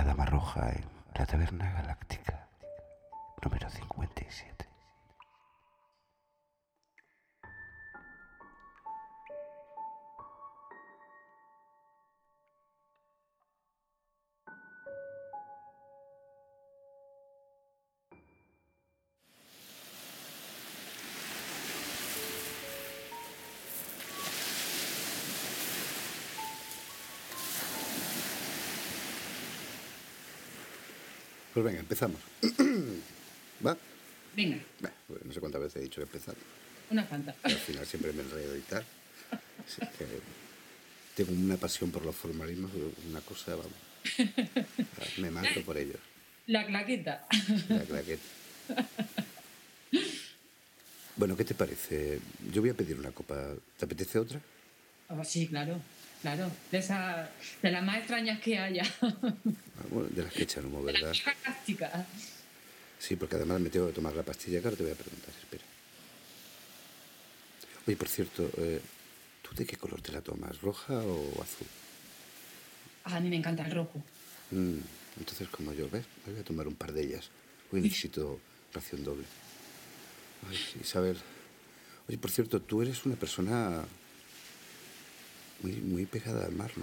Dama Roja en la Taberna Galáctica, número 57. Pues venga, empezamos. ¿Va? Venga. Pues no sé cuántas veces he dicho que empezar. Una cuanta. Al final siempre me enredo y tal. Así que tengo una pasión por los formalismos, una cosa, vamos. Me mato por ellos. La claqueta. La claqueta. Bueno, ¿qué te parece? Yo voy a pedir una copa. ¿Te apetece otra? Oh, sí, claro. De las más extrañas que haya. Bueno, de las que echan humo, ¿verdad? De las fantásticas. Sí, porque además me tengo que tomar la pastilla, que ahora te voy a preguntar, espera. Oye, por cierto, ¿tú de qué color te la tomas? ¿Roja o azul? A mí me encanta el rojo. Entonces, como yo, ¿ves? Me voy a tomar un par de ellas. Hoy necesito ración doble. Ay, Isabel. Oye, por cierto, tú eres una persona muy pegada al mar, ¿no?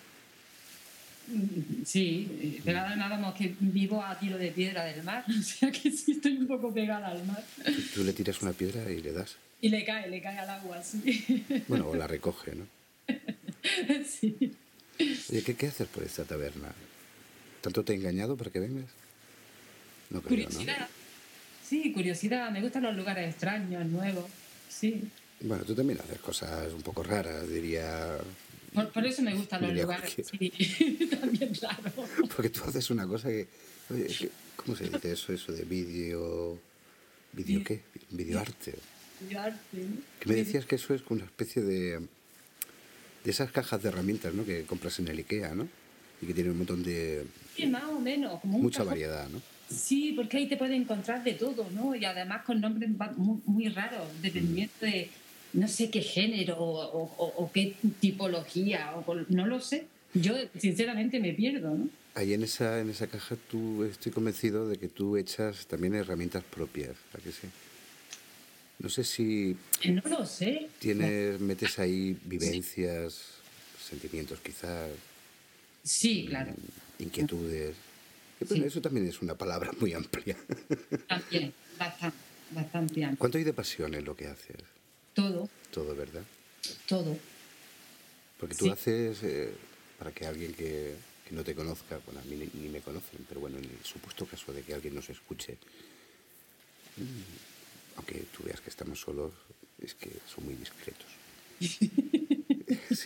Sí, pegada al mar, vamos, que vivo a tiro de piedra del mar. O sea que sí estoy un poco pegada al mar. Tú le tiras una piedra y le das. Y le cae al agua, sí. Bueno, o la recoge, ¿no? Sí. Oye, ¿qué haces por esta taberna? ¿Tanto te he engañado para que vengas? No creo, Curiosidad. ¿no? Sí, curiosidad. Me gustan los lugares extraños, nuevos. Sí. Bueno, tú también haces cosas un poco raras, diría. Por eso me gustan los Diría lugares. cualquiera. Sí, también, claro. Porque tú haces una cosa que... Oye, ¿cómo se dice eso de vídeo... ¿Vídeo qué? Videoarte. Que me decías que eso es una especie de esas cajas de herramientas, ¿no? Que compras en el IKEA, ¿no? Y que tienen un montón de... Sí, más o menos. Como un mucha cajón. variedad, ¿no? Sí, porque ahí te puedes encontrar de todo, ¿no? Y además con nombres muy raros, dependiendo de no sé qué género o qué tipología, no lo sé. Yo, sinceramente, me pierdo, ¿no? Ahí en esa caja estoy convencido de que tú echas también herramientas propias, ¿a que sí? No sé si No lo sé. metes ahí vivencias, sentimientos quizás, Sí, claro. inquietudes. Sí. Bueno, eso también es una palabra muy amplia. También, bastante amplio. ¿Cuánto hay de pasión en lo que haces? Todo, ¿Verdad? todo. Porque tú haces, para que alguien que no te conozca, bueno, a mí ni me conocen, pero bueno, en el supuesto caso de que alguien nos escuche, aunque tú veas que estamos solos, es que son muy discretos. Sí.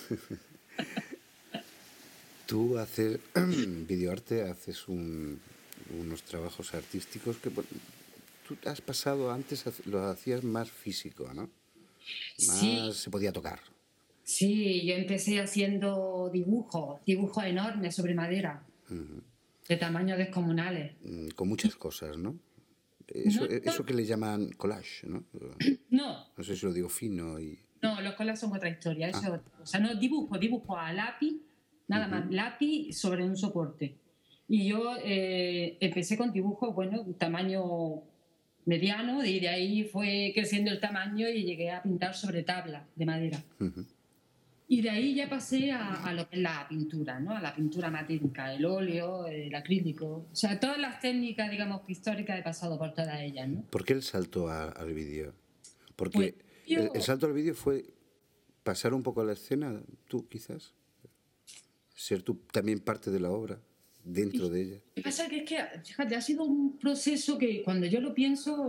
Tú haces videoarte, haces unos trabajos artísticos que bueno, tú has pasado antes, lo hacías más físico, ¿no? Más Sí. se podía tocar. Sí, yo empecé haciendo dibujos enormes sobre madera, de tamaños descomunales. Con muchas cosas, ¿no? No, Eso que le llaman collage, ¿no? no, No sé si lo digo fino y... no, los collages son otra historia. Eso es otra cosa. No, dibujo a lápiz, nada más, lápiz sobre un soporte. Y yo empecé con dibujos, bueno, tamaño mediano, y de ahí fue creciendo el tamaño y llegué a pintar sobre tabla de madera. Y de ahí ya pasé a lo que es la pintura, ¿no? A la pintura matérica, el óleo, el acrílico. O sea, todas las técnicas, digamos, históricas he pasado por todas ellas, ¿no? ¿Por qué el salto al vídeo? Porque Pues yo... el salto al vídeo fue pasar un poco a la escena, tú quizás, ser tú también parte de la obra, dentro de ella. Lo que pasa es que, fíjate, ha sido un proceso que cuando yo lo pienso,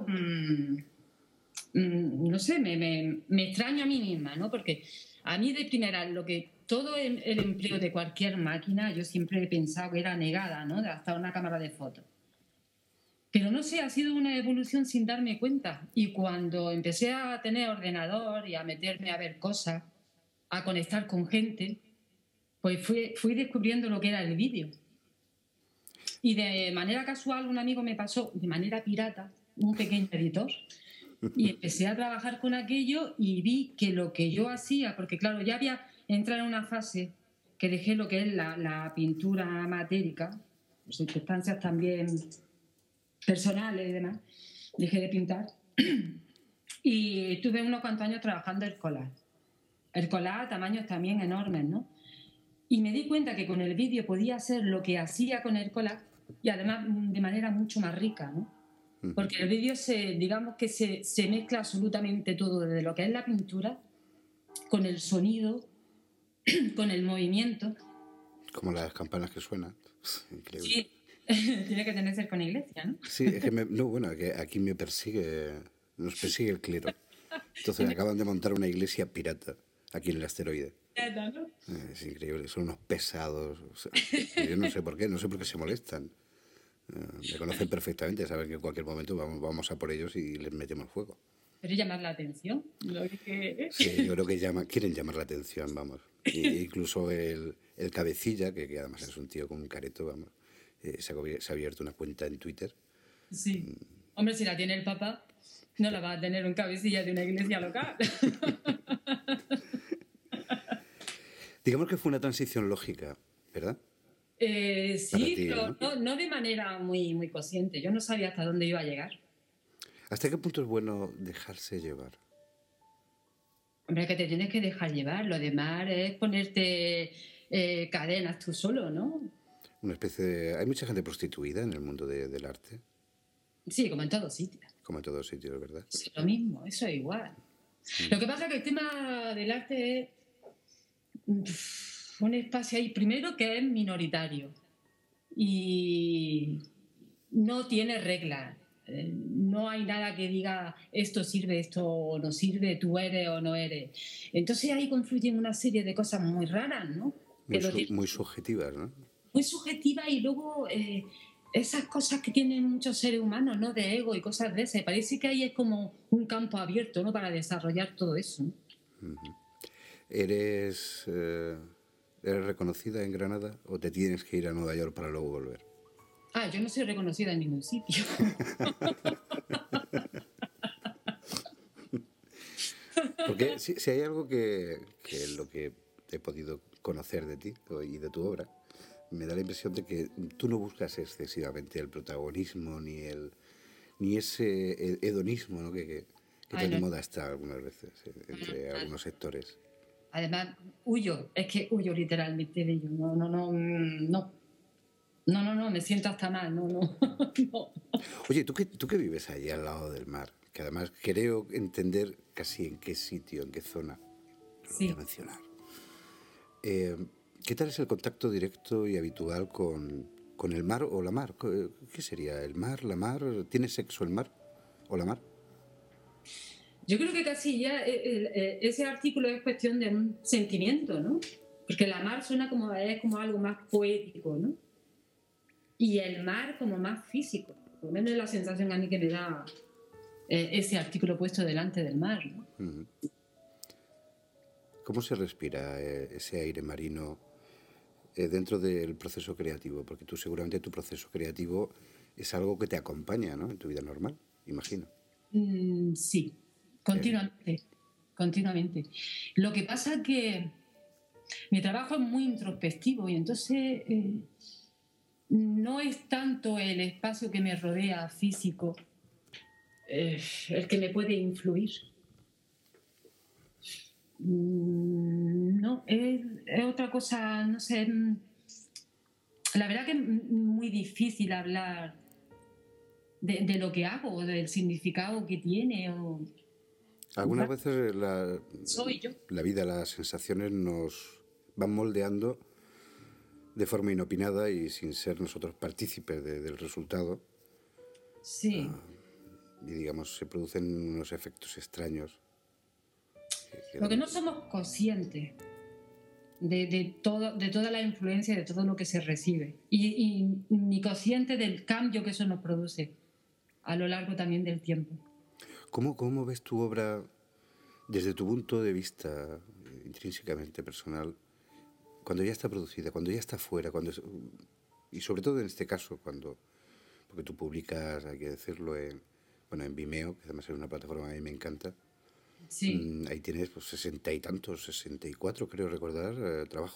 no sé, me extraño a mí misma, ¿no? Porque a mí de primera, todo el empleo de cualquier máquina, yo siempre he pensado que era negada, ¿no? Hasta una cámara de fotos. Pero no sé, ha sido una evolución sin darme cuenta. Y cuando empecé a tener ordenador y a meterme a ver cosas, a conectar con gente, pues fui descubriendo lo que era el vídeo. Y de manera casual un amigo me pasó, de manera pirata, un pequeño editor. Y empecé a trabajar con aquello y vi que lo que yo hacía, porque claro, ya había entrado en una fase que dejé lo que es la pintura matérica, por circunstancias también personales y demás, dejé de pintar. Y estuve unos cuantos años trabajando el collage. El collage a tamaños también enormes, ¿no? Y me di cuenta que con el vídeo podía hacer lo que hacía con el collage y además de manera mucho más rica, ¿no? Porque el vídeo digamos que se mezcla absolutamente todo, desde lo que es la pintura, con el sonido, con el movimiento. Como las campanas que suenan. Increíble. Sí, tiene que tener que ser con iglesia, ¿no? Sí, es que que aquí nos persigue el clero. Entonces acaban de montar una iglesia pirata aquí en el asteroide. ¿No? Es increíble, son unos pesados. O sea, yo no sé por qué se molestan. Me conocen perfectamente, saben que en cualquier momento vamos a por ellos y les metemos fuego. Pero llamar la atención. Sí, yo creo que quieren llamar la atención, vamos. Incluso el cabecilla, que además es un tío con un careto, vamos, se ha abierto una cuenta en Twitter. Sí. Hombre, si la tiene el Papa, no la va a tener un cabecilla de una iglesia local. Digamos que fue una transición lógica, ¿verdad? Sí, ti, pero no de manera muy, muy consciente. Yo no sabía hasta dónde iba a llegar. ¿Hasta qué punto es bueno dejarse llevar? Hombre, que te tienes que dejar llevar. Lo demás es ponerte cadenas tú solo, ¿no? Una especie de... Hay mucha gente prostituida en el mundo del arte. Sí, como en todos sitios. Como en todos sitios, ¿verdad? Es lo mismo, eso es igual. Lo que pasa es que el tema del arte es un espacio ahí, primero, que es minoritario y no tiene reglas. No hay nada que diga esto sirve, esto no sirve, tú eres o no eres. Entonces ahí confluyen una serie de cosas muy raras, ¿no? Muy subjetivas, ¿no? Muy subjetivas y luego esas cosas que tienen muchos seres humanos, ¿no? De ego y cosas de esas. Parece que ahí es como un campo abierto, ¿no? Para desarrollar todo eso, ¿no? ¿Eres reconocida en Granada o te tienes que ir a Nueva York para luego volver? Yo no soy reconocida en ningún sitio. Porque si hay algo que lo que he podido conocer de ti y de tu obra, me da la impresión de que tú no buscas excesivamente el protagonismo ni ese hedonismo, ¿no? que está de moda está algunas veces entre algunos sectores. Además, huyo literalmente de ello. No, me siento hasta mal, no. Oye, ¿tú que vives allí al lado del mar? Que además creo entender casi en qué sitio, en qué zona, no lo voy a mencionar. ¿Qué tal es el contacto directo y habitual con el mar o la mar? ¿Qué sería? ¿El mar, la mar? ¿Tiene sexo el mar o la mar? Yo creo que casi ya ese artículo es cuestión de un sentimiento, ¿no? Porque la mar suena es como algo más poético, ¿no? Y el mar como más físico. Por lo menos es la sensación a mí que me da ese artículo puesto delante del mar, ¿no? ¿Cómo se respira ese aire marino dentro del proceso creativo? Porque seguramente tu proceso creativo es algo que te acompaña, ¿no? En tu vida normal, imagino. Sí, continuamente. Lo que pasa es que mi trabajo es muy introspectivo y entonces no es tanto el espacio que me rodea físico el que me puede influir. No, es otra cosa, no sé. La verdad que es muy difícil hablar de lo que hago, del significado que tiene. Algunas veces soy yo. La vida, las sensaciones nos van moldeando de forma inopinada y sin ser nosotros partícipes del resultado. Sí. Y digamos, se producen unos efectos extraños. Porque no somos conscientes de toda la influencia, de todo lo que se recibe. Y ni conscientes del cambio que eso nos produce a lo largo también del tiempo. ¿Cómo ves tu obra desde tu punto de vista intrínsecamente personal, cuando ya está producida, cuando ya está fuera, y sobre todo en este caso, porque tú publicas, hay que decirlo, en Vimeo, que además es una plataforma que a mí me encanta. Sí. Ahí tienes 60 y tantos, 64 creo recordar, trabajos.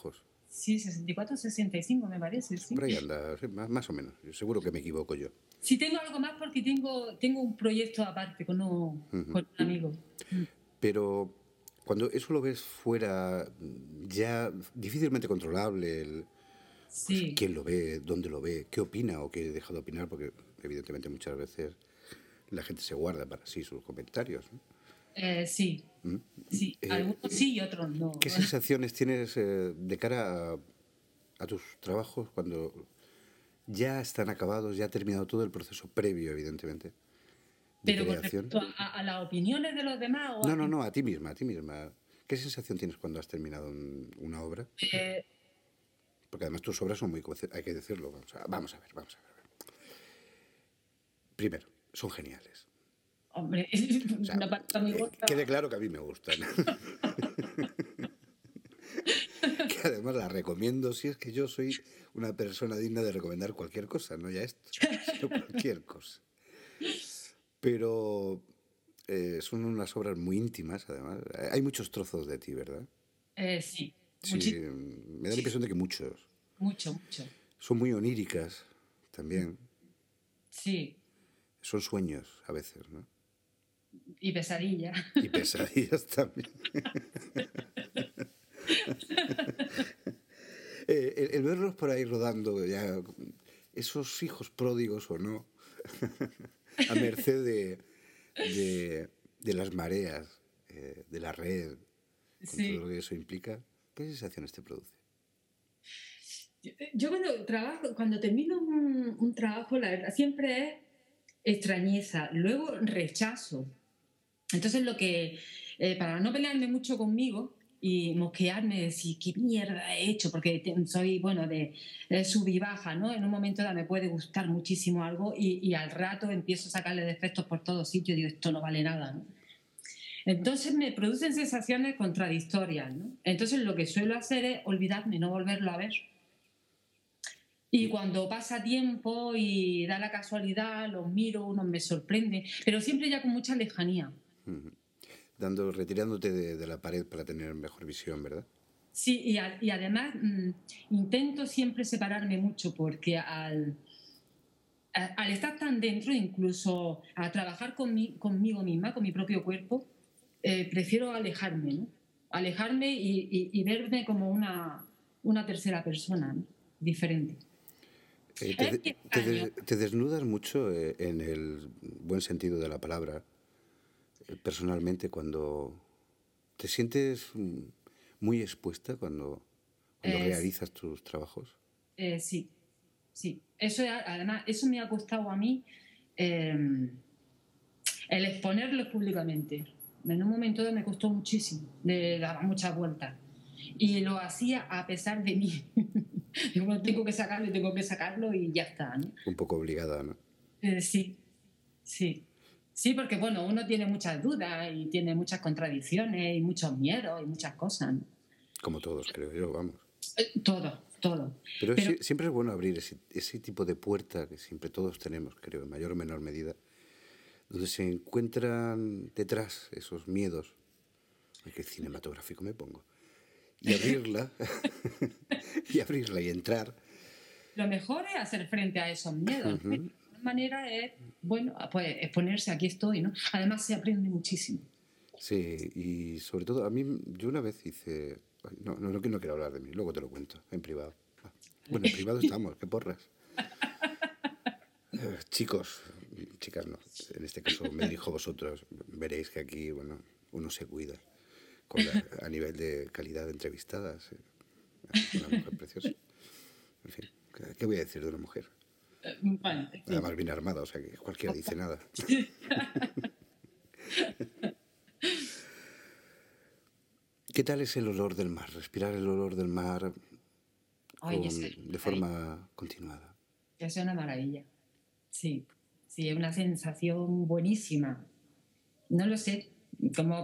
Sí, 64, 65 me parece, sí. Por ahí anda, sí, más o menos. Seguro que me equivoco yo. Sí, tengo algo más porque tengo un proyecto aparte con un amigo. Pero cuando eso lo ves fuera, ya difícilmente controlable, pues Sí, quién lo ve, dónde lo ve, qué opina o qué deja de opinar, porque evidentemente muchas veces la gente se guarda para sí sus comentarios, ¿no? sí, sí. Algunos sí y otros no. ¿Qué sensaciones tienes de cara a tus trabajos cuando ya están acabados, ya ha terminado todo el proceso previo, evidentemente, de Pero con creación? respecto a las opiniones de los demás o No, no, no, a ti misma, a ti misma. ¿Qué sensación tienes cuando has terminado una obra? eh, Porque además tus obras son muy, hay que decirlo, vamos a ver, vamos a ver. Primero, son geniales. hombre, O sea, una parte muy gorda. quede claro que a mí me gustan. Que además las recomiendo si es que yo soy una persona digna de recomendar cualquier cosa, no ya esto, sino cualquier cosa. Pero son unas obras muy íntimas, además. Hay muchos trozos de ti, ¿verdad? Sí, Sí, me da la impresión de que muchos. mucho, mucho. Son muy oníricas también. Sí, Son sueños a veces, ¿no? y pesadilla. Y pesadillas también. El verlos por ahí rodando, ya, esos hijos pródigos o no, a merced de las mareas, de la red, con todo Sí. lo que eso implica, ¿qué sensaciones te produce? Yo cuando termino un trabajo, la verdad, siempre es extrañeza, luego rechazo. Entonces para no pelearme mucho conmigo y mosquearme, decir qué mierda he hecho, porque soy, bueno, de sub y baja, ¿no? En un momento dado me puede gustar muchísimo algo y al rato empiezo a sacarle defectos por todos sitios y digo, esto no vale nada, ¿no? Entonces me producen sensaciones contradictorias, ¿no? Entonces lo que suelo hacer es olvidarme, no volverlo a ver. Y cuando pasa tiempo y da la casualidad, los miro, unos me sorprenden, pero siempre ya con mucha lejanía. Retirándote de la pared para tener mejor visión, ¿verdad? Sí, y además intento siempre separarme mucho porque al estar tan dentro, incluso a trabajar conmigo misma, con mi propio cuerpo, prefiero alejarme, ¿no? Alejarme y verme como una tercera persona, ¿no? Diferente. Es muy extraño. Te desnudas mucho en el buen sentido de la palabra, personalmente, cuando te sientes muy expuesta cuando Sí, realizas tus trabajos. sí, sí. Además, eso me ha costado a mí eh, el exponerlos públicamente. En un momento dado me costó muchísimo, le daba muchas vueltas. Y lo hacía a pesar de mí. Digo, bueno, tengo que sacarlo y ya está, ¿no? Un poco obligada, ¿no? Sí, sí. Sí, porque bueno, uno tiene muchas dudas y tiene muchas contradicciones y muchos miedos y muchas cosas, ¿no? Como todos, creo yo, vamos. Todo, todo. Pero Pero siempre es bueno abrir ese tipo de puerta que siempre todos tenemos, creo, en mayor o menor medida, donde se encuentran detrás esos miedos. Ay, qué cinematográfico me pongo. Y abrirla, y abrirla y entrar. lo mejor es hacer frente a esos miedos, ¿no? Y la mejor manera es, bueno, pues exponerse, aquí estoy, ¿no? Además se aprende muchísimo. Sí, y sobre todo, a mí, yo una vez hice. Ay, no quiero hablar de mí, luego te lo cuento, en privado. Bueno, en privado estamos, qué porras. Chicos, chicas no, en este caso me dirijo a vosotros, veréis que aquí, bueno, uno se cuida a nivel de calidad de entrevistadas. Una mujer preciosa. En fin, ¿qué voy a decir de una mujer? Bueno, en fin. Además bien armada, o sea que cualquiera dice nada. ¿Qué tal es el olor del mar? Respirar el olor del mar Ay, de forma continuada. es una maravilla. Sí, sí, es una sensación buenísima. No lo sé, como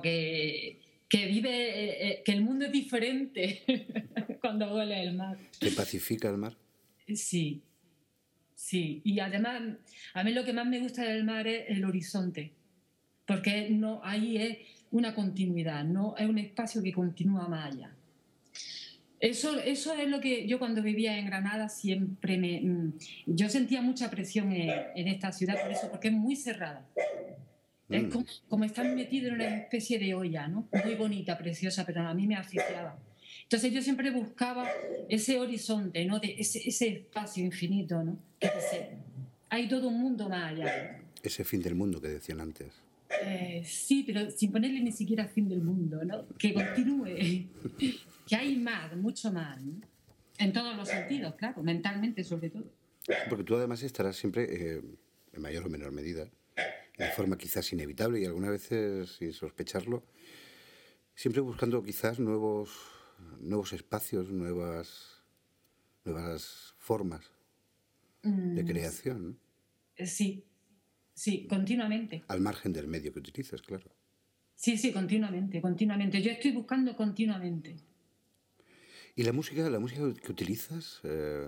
que el mundo es diferente cuando huele el mar. ¿Te pacifica el mar? Sí, sí. Y además, a mí lo que más me gusta del mar es el horizonte, porque ahí es una continuidad, no es un espacio que continúa más allá. Eso es lo que yo cuando vivía en Granada siempre yo sentía mucha presión en esta ciudad por eso, porque es muy cerrada. Es como estar metido en una especie de olla, ¿no? Muy bonita, preciosa, pero a mí me asfixiaba. Entonces yo siempre buscaba ese horizonte, ¿no? De ese espacio infinito, ¿no? Que hay todo un mundo más allá. Ese fin del mundo que decían antes. Sí, pero sin ponerle ni siquiera fin del mundo, ¿no? Que continúe, que hay más, mucho más, ¿no? En todos los sentidos, claro, mentalmente sobre todo. Porque tú además estarás siempre, en mayor o menor medida, de forma quizás inevitable y algunas veces sin sospecharlo, siempre buscando quizás nuevos espacios, nuevas formas de creación, ¿no? Sí, sí, continuamente. Al margen del medio que utilizas, claro. Sí, sí, continuamente, continuamente. Yo estoy buscando continuamente. ¿Y la música que utilizas?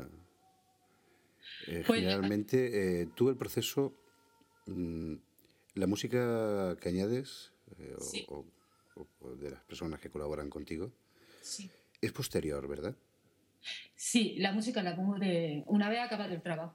Pues, Generalmente, tú el proceso, la música que añades sí, o de las personas que colaboran contigo, sí. es posterior, ¿verdad? Sí, la música la pongo una vez acabado el trabajo.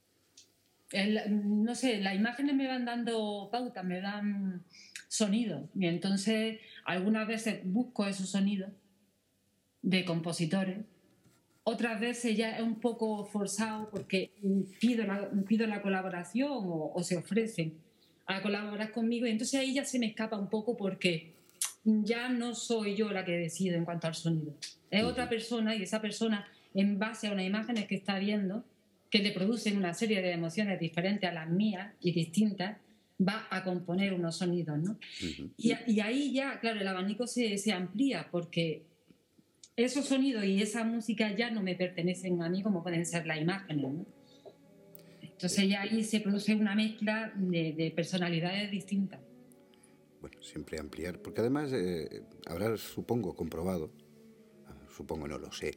No sé, las imágenes me van dando pautas, me dan sonidos. Y entonces, algunas veces busco esos sonidos de compositores. Otras veces ya es un poco forzado porque pido la colaboración o se ofrecen a colaborar conmigo. Y entonces ahí ya se me escapa un poco porque ya no soy yo la que decido en cuanto al sonido. Es otra persona y esa persona, en base a unas imágenes que está viendo, que le producen una serie de emociones diferentes a las mías y distintas, va a componer unos sonidos, ¿no? Y ahí ya, claro, el abanico se amplía porque esos sonidos y esa música ya no me pertenecen a mí como pueden ser las imágenes, ¿no? Entonces ya ahí se produce una mezcla de personalidades distintas. Bueno, siempre ampliar, porque además habrás, supongo, comprobado, supongo no lo sé,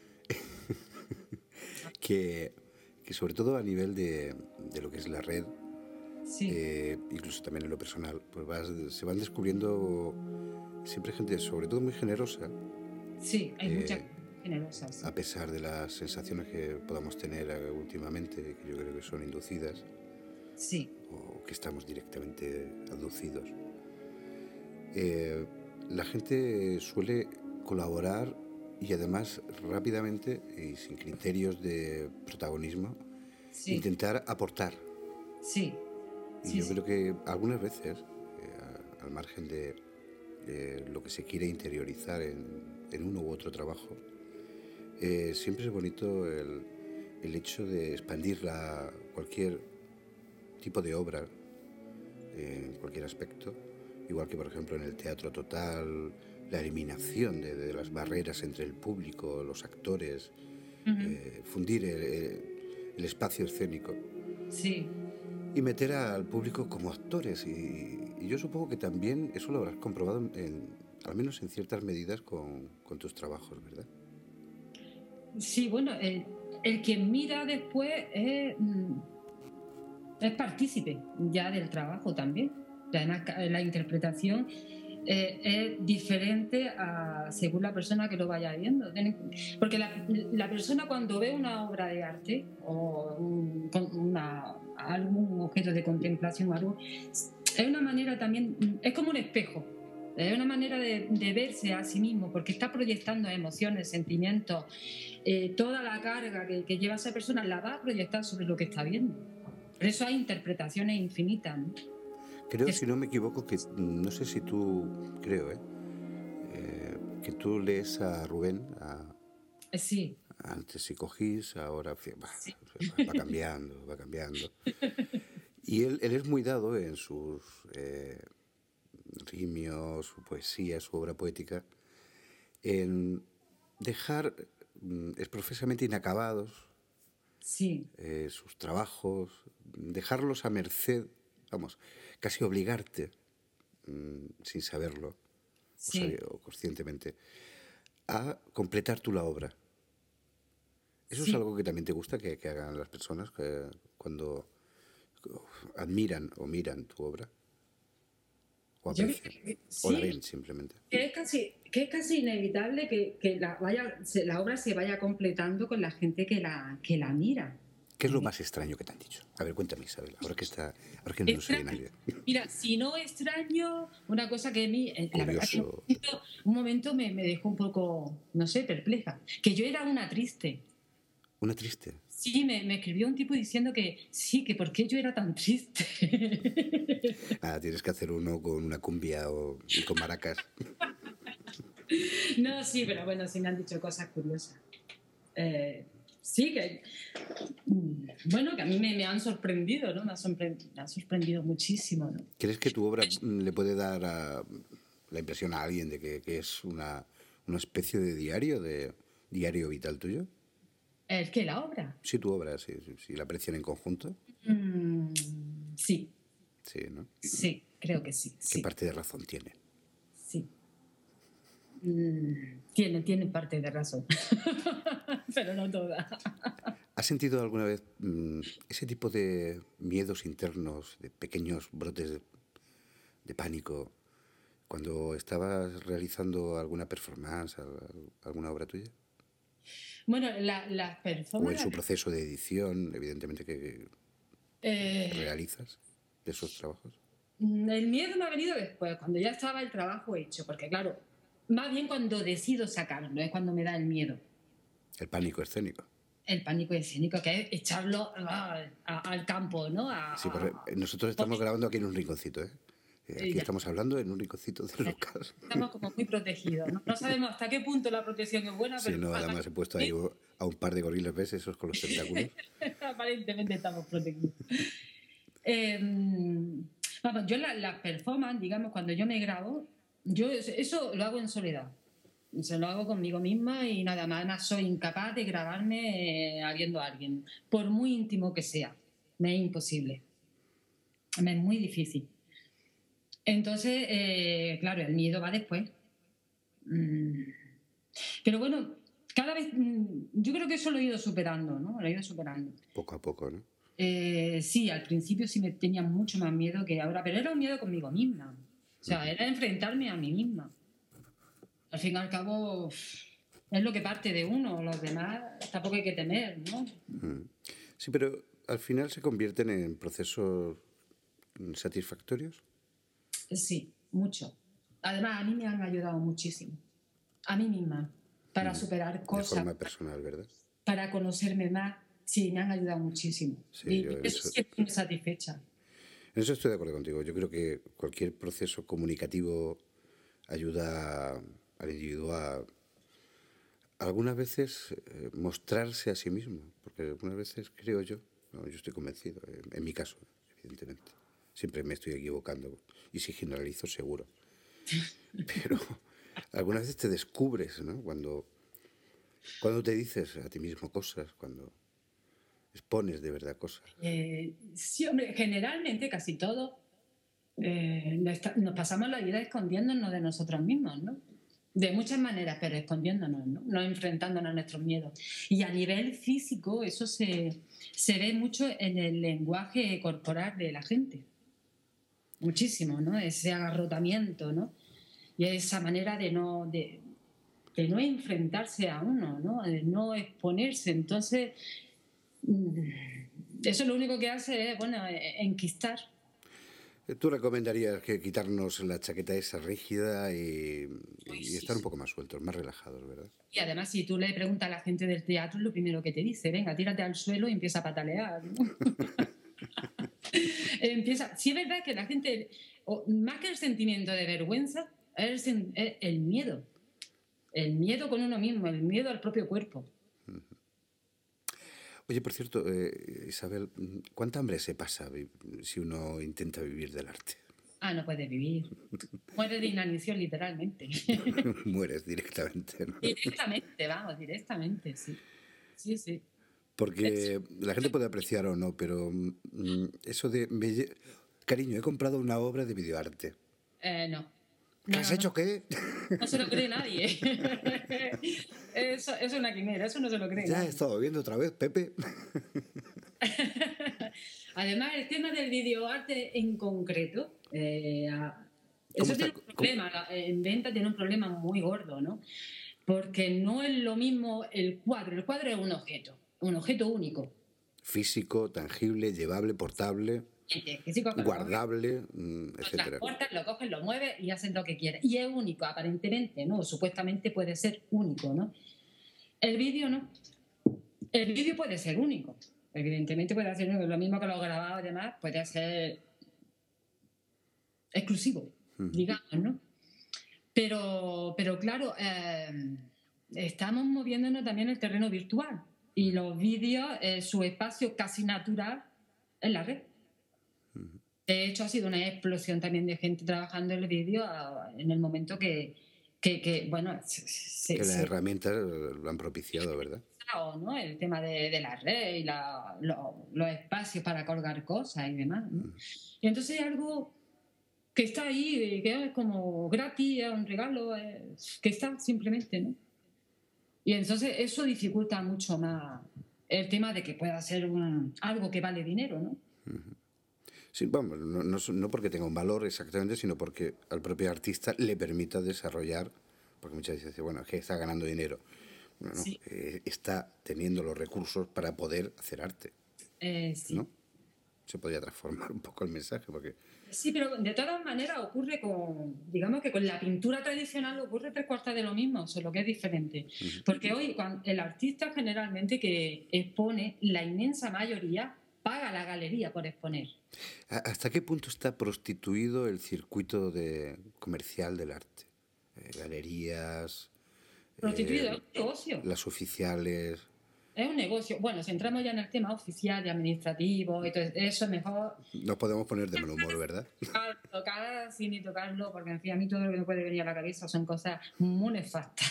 que sobre todo a nivel de lo que es la red, Sí, incluso también en lo personal, pues se van descubriendo siempre gente, sobre todo muy generosa, sí, hay muchas generosas. Sí. a pesar de las sensaciones que podamos tener últimamente, que yo creo que son inducidas Sí. o que estamos directamente aducidos. La gente suele colaborar y además rápidamente y sin criterios de protagonismo Sí, intentar aportar. sí, Y sí, yo sí, creo que algunas veces, al margen de lo que se quiere interiorizar en uno u otro trabajo, siempre es bonito el hecho de expandir cualquier tipo de obra en cualquier aspecto, igual que por ejemplo en el teatro total, la eliminación de las barreras entre el público, los actores, fundir el espacio escénico sí. y meter al público como actores. Y yo supongo que también eso lo habrás comprobado, al menos en ciertas medidas, con tus trabajos, ¿verdad? Sí, bueno, el que mira después es partícipe ya del trabajo también. Además, la interpretación es diferente según la persona que lo vaya viendo. Porque la persona cuando ve una obra de arte o algún objeto de contemplación o algo, es una manera también, es como un espejo. Es una manera de verse a sí mismo, porque está proyectando emociones, sentimientos, toda la carga que lleva esa persona la va a proyectar sobre lo que está viendo. Por eso hay interpretaciones infinitas, ¿no? Creo, si no me equivoco, que no sé si tú, creo, que tú lees a Rubén, Sí, antes psicogis, ahora sí. va cambiando, va cambiando. Y él es muy dado en sus rimios, su poesía, su obra poética, en dejar expresamente inacabados Sí, sus trabajos, dejarlos a merced, vamos, casi obligarte, sin saberlo sí, o conscientemente, a completar tú la obra. ¿Eso es sí. algo que también te gusta que hagan las personas cuando admiran o miran tu obra? o Yo aprecian, creo que o la sí, ven simplemente. que es casi inevitable que la obra se vaya completando con la gente que la mira. ¿Qué es lo más extraño que te han dicho? A ver, cuéntame, Isabel, ahora que no soy Extraño. nadie. Mira, si no extraño, una cosa que a mí, la verdad que Curioso. un momento me dejó un poco, no sé, perpleja, que yo era una triste. Una triste. Sí, me escribió un tipo diciendo que sí, que por qué yo era tan triste. Ah, tienes que hacer uno con una cumbia y con maracas. No, sí, pero bueno, sí me han dicho cosas curiosas. Sí, bueno, que a mí me han sorprendido, ¿no? Me han sorprendido muchísimo, ¿no? ¿Crees que tu obra le puede dar la impresión a alguien de que es una especie de diario vital tuyo? ¿El qué? ¿La obra? Sí, tu obra, si la aprecian en conjunto. Mm, sí, Sí, ¿no? sí, creo que sí, ¿Qué sí, parte de razón tiene? sí. Tiene parte de razón, pero no toda. ¿Has sentido alguna vez ese tipo de miedos internos, de pequeños brotes de pánico, cuando estabas realizando alguna performance, alguna obra tuya? Bueno, las ¿O en personas... su proceso de edición, evidentemente, que eh, realizas de esos trabajos? el miedo me ha venido después, cuando ya estaba el trabajo hecho, porque claro, más bien cuando decido sacarlo, es cuando me da el miedo. El pánico escénico. El pánico escénico, que es echarlo al campo, ¿no? Sí, porque nosotros estamos grabando aquí en un rinconcito, ¿eh? Aquí Ya, estamos hablando en un rinconcito del local. estamos como muy protegidos, ¿no? No sabemos hasta qué punto la protección es buena, Sí, pero no, además he puesto ahí a un par de gorilas, ¿ves? Esos con los tentáculos. aparentemente estamos protegidos. Vamos, yo las performance, digamos, cuando yo me grabo, yo eso lo hago en soledad. Se lo hago conmigo misma y nada más. Además, soy incapaz de grabarme habiendo a alguien, por muy íntimo que sea. Me es imposible. Me es muy difícil. Entonces, claro, el miedo va después. Pero bueno, cada vez, yo creo que eso lo he ido superando, ¿no? Lo he ido superando. Poco a poco, ¿no? Sí, al principio sí me tenía mucho más miedo que ahora, pero era un miedo conmigo misma. O sea, era enfrentarme a mí misma. Al fin y al cabo, es lo que parte de uno, los demás tampoco hay que temer, ¿no? Sí, pero al final se convierten en procesos satisfactorios. Sí, mucho. Además, a mí me han ayudado muchísimo. A mí misma, para superar De cosas, forma personal, ¿verdad? para conocerme más. Sí, me han ayudado muchísimo. Sí, yo Y eso sí estoy muy satisfecha. en eso estoy de acuerdo contigo. Yo creo que cualquier proceso comunicativo ayuda al individuo a algunas veces mostrarse a sí mismo, porque algunas veces creo yo, no, yo estoy convencido, en mi caso, evidentemente, siempre me estoy equivocando y si generalizo seguro, pero algunas veces te descubres, ¿no? Cuando te dices a ti mismo cosas, cuando expones de verdad cosas. Sí, hombre, generalmente casi todo nos pasamos la vida escondiéndonos de nosotros mismos, ¿no? De muchas maneras, pero escondiéndonos, ¿no? No enfrentándonos a nuestros miedos. Y a nivel físico, eso se ve mucho en el lenguaje corporal de la gente. Muchísimo, ¿no? Ese agarrotamiento, ¿no? Y esa manera de no enfrentarse a uno, ¿no? De no exponerse. Entonces, eso lo único que hace es, bueno, enquistar. ¿Tú recomendarías que quitarnos la chaqueta esa rígida Uy, y sí, estar un sí. poco más sueltos, más relajados, ¿verdad? Y además, si tú le preguntas a la gente del teatro, lo primero que te dice, venga, tírate al suelo y empieza a patalear, ¿no? Sí, es verdad que la gente, más que el sentimiento de vergüenza, es el miedo. El miedo con uno mismo, el miedo al propio cuerpo. Oye, por cierto, Isabel, ¿cuánta hambre se pasa si uno intenta vivir del arte? Ah, no puedes vivir. Mueres de inanición, literalmente. Mueres directamente, ¿no? Directamente, vamos, directamente, sí. Sí, sí. Porque la gente puede apreciar o no, pero eso de... Cariño, he comprado una obra de videoarte. No. ¿Qué No, has no, no. hecho qué? No se lo cree nadie. Eso es una quimera, eso no se lo cree Ya he nadie. estado viendo otra vez, Pepe. Además, el tema del videoarte en concreto, Eso tiene un problema, en venta tiene un problema muy gordo, ¿no? Porque no es lo mismo el cuadro es un objeto único. Físico, tangible, llevable, portable, guardable, etc. Lo transportas, lo coges, lo mueves y haces lo que quieres. Y es único, aparentemente, ¿no? Supuestamente puede ser único, ¿no? El vídeo no. El vídeo puede ser único. Evidentemente puede ser único. Lo mismo que los grabados y demás, puede ser exclusivo, digamos, ¿no? Pero claro, estamos moviéndonos también en el terreno virtual. Y los vídeos, su espacio casi natural es la red. De hecho, ha sido una explosión también de gente trabajando en el vídeo en el momento que bueno... que las herramientas lo han propiciado, ¿verdad? ¿no? El tema de la red y los espacios para colgar cosas y demás, ¿no? Y entonces es algo que está ahí, que es como gratis, es un regalo, que está simplemente, ¿no? Y entonces eso dificulta mucho más el tema de que pueda ser algo que vale dinero, ¿no? Sí, vamos, no porque tenga un valor exactamente, sino porque al propio artista le permita desarrollar, porque muchas veces dice, bueno, es que está ganando dinero. Bueno, no, sí. Está teniendo los recursos para poder hacer arte, sí. ¿No? Se podría transformar un poco el mensaje, porque... Sí, pero de todas maneras ocurre digamos que con la pintura tradicional ocurre 3/4 de lo mismo, solo que es diferente. Porque hoy el artista generalmente que expone, la inmensa mayoría paga la galería por exponer. ¿Hasta qué punto está prostituido el circuito comercial del arte? Galerías... Prostituido, es un negocio. Las oficiales... Es un negocio. Bueno, si entramos ya en el tema oficial y administrativo, entonces eso es mejor... Nos podemos poner de mal humor, ¿verdad? Tocar sin ni tocarlo, porque en fin, a mí todo lo que me puede venir a la cabeza son cosas muy nefastas.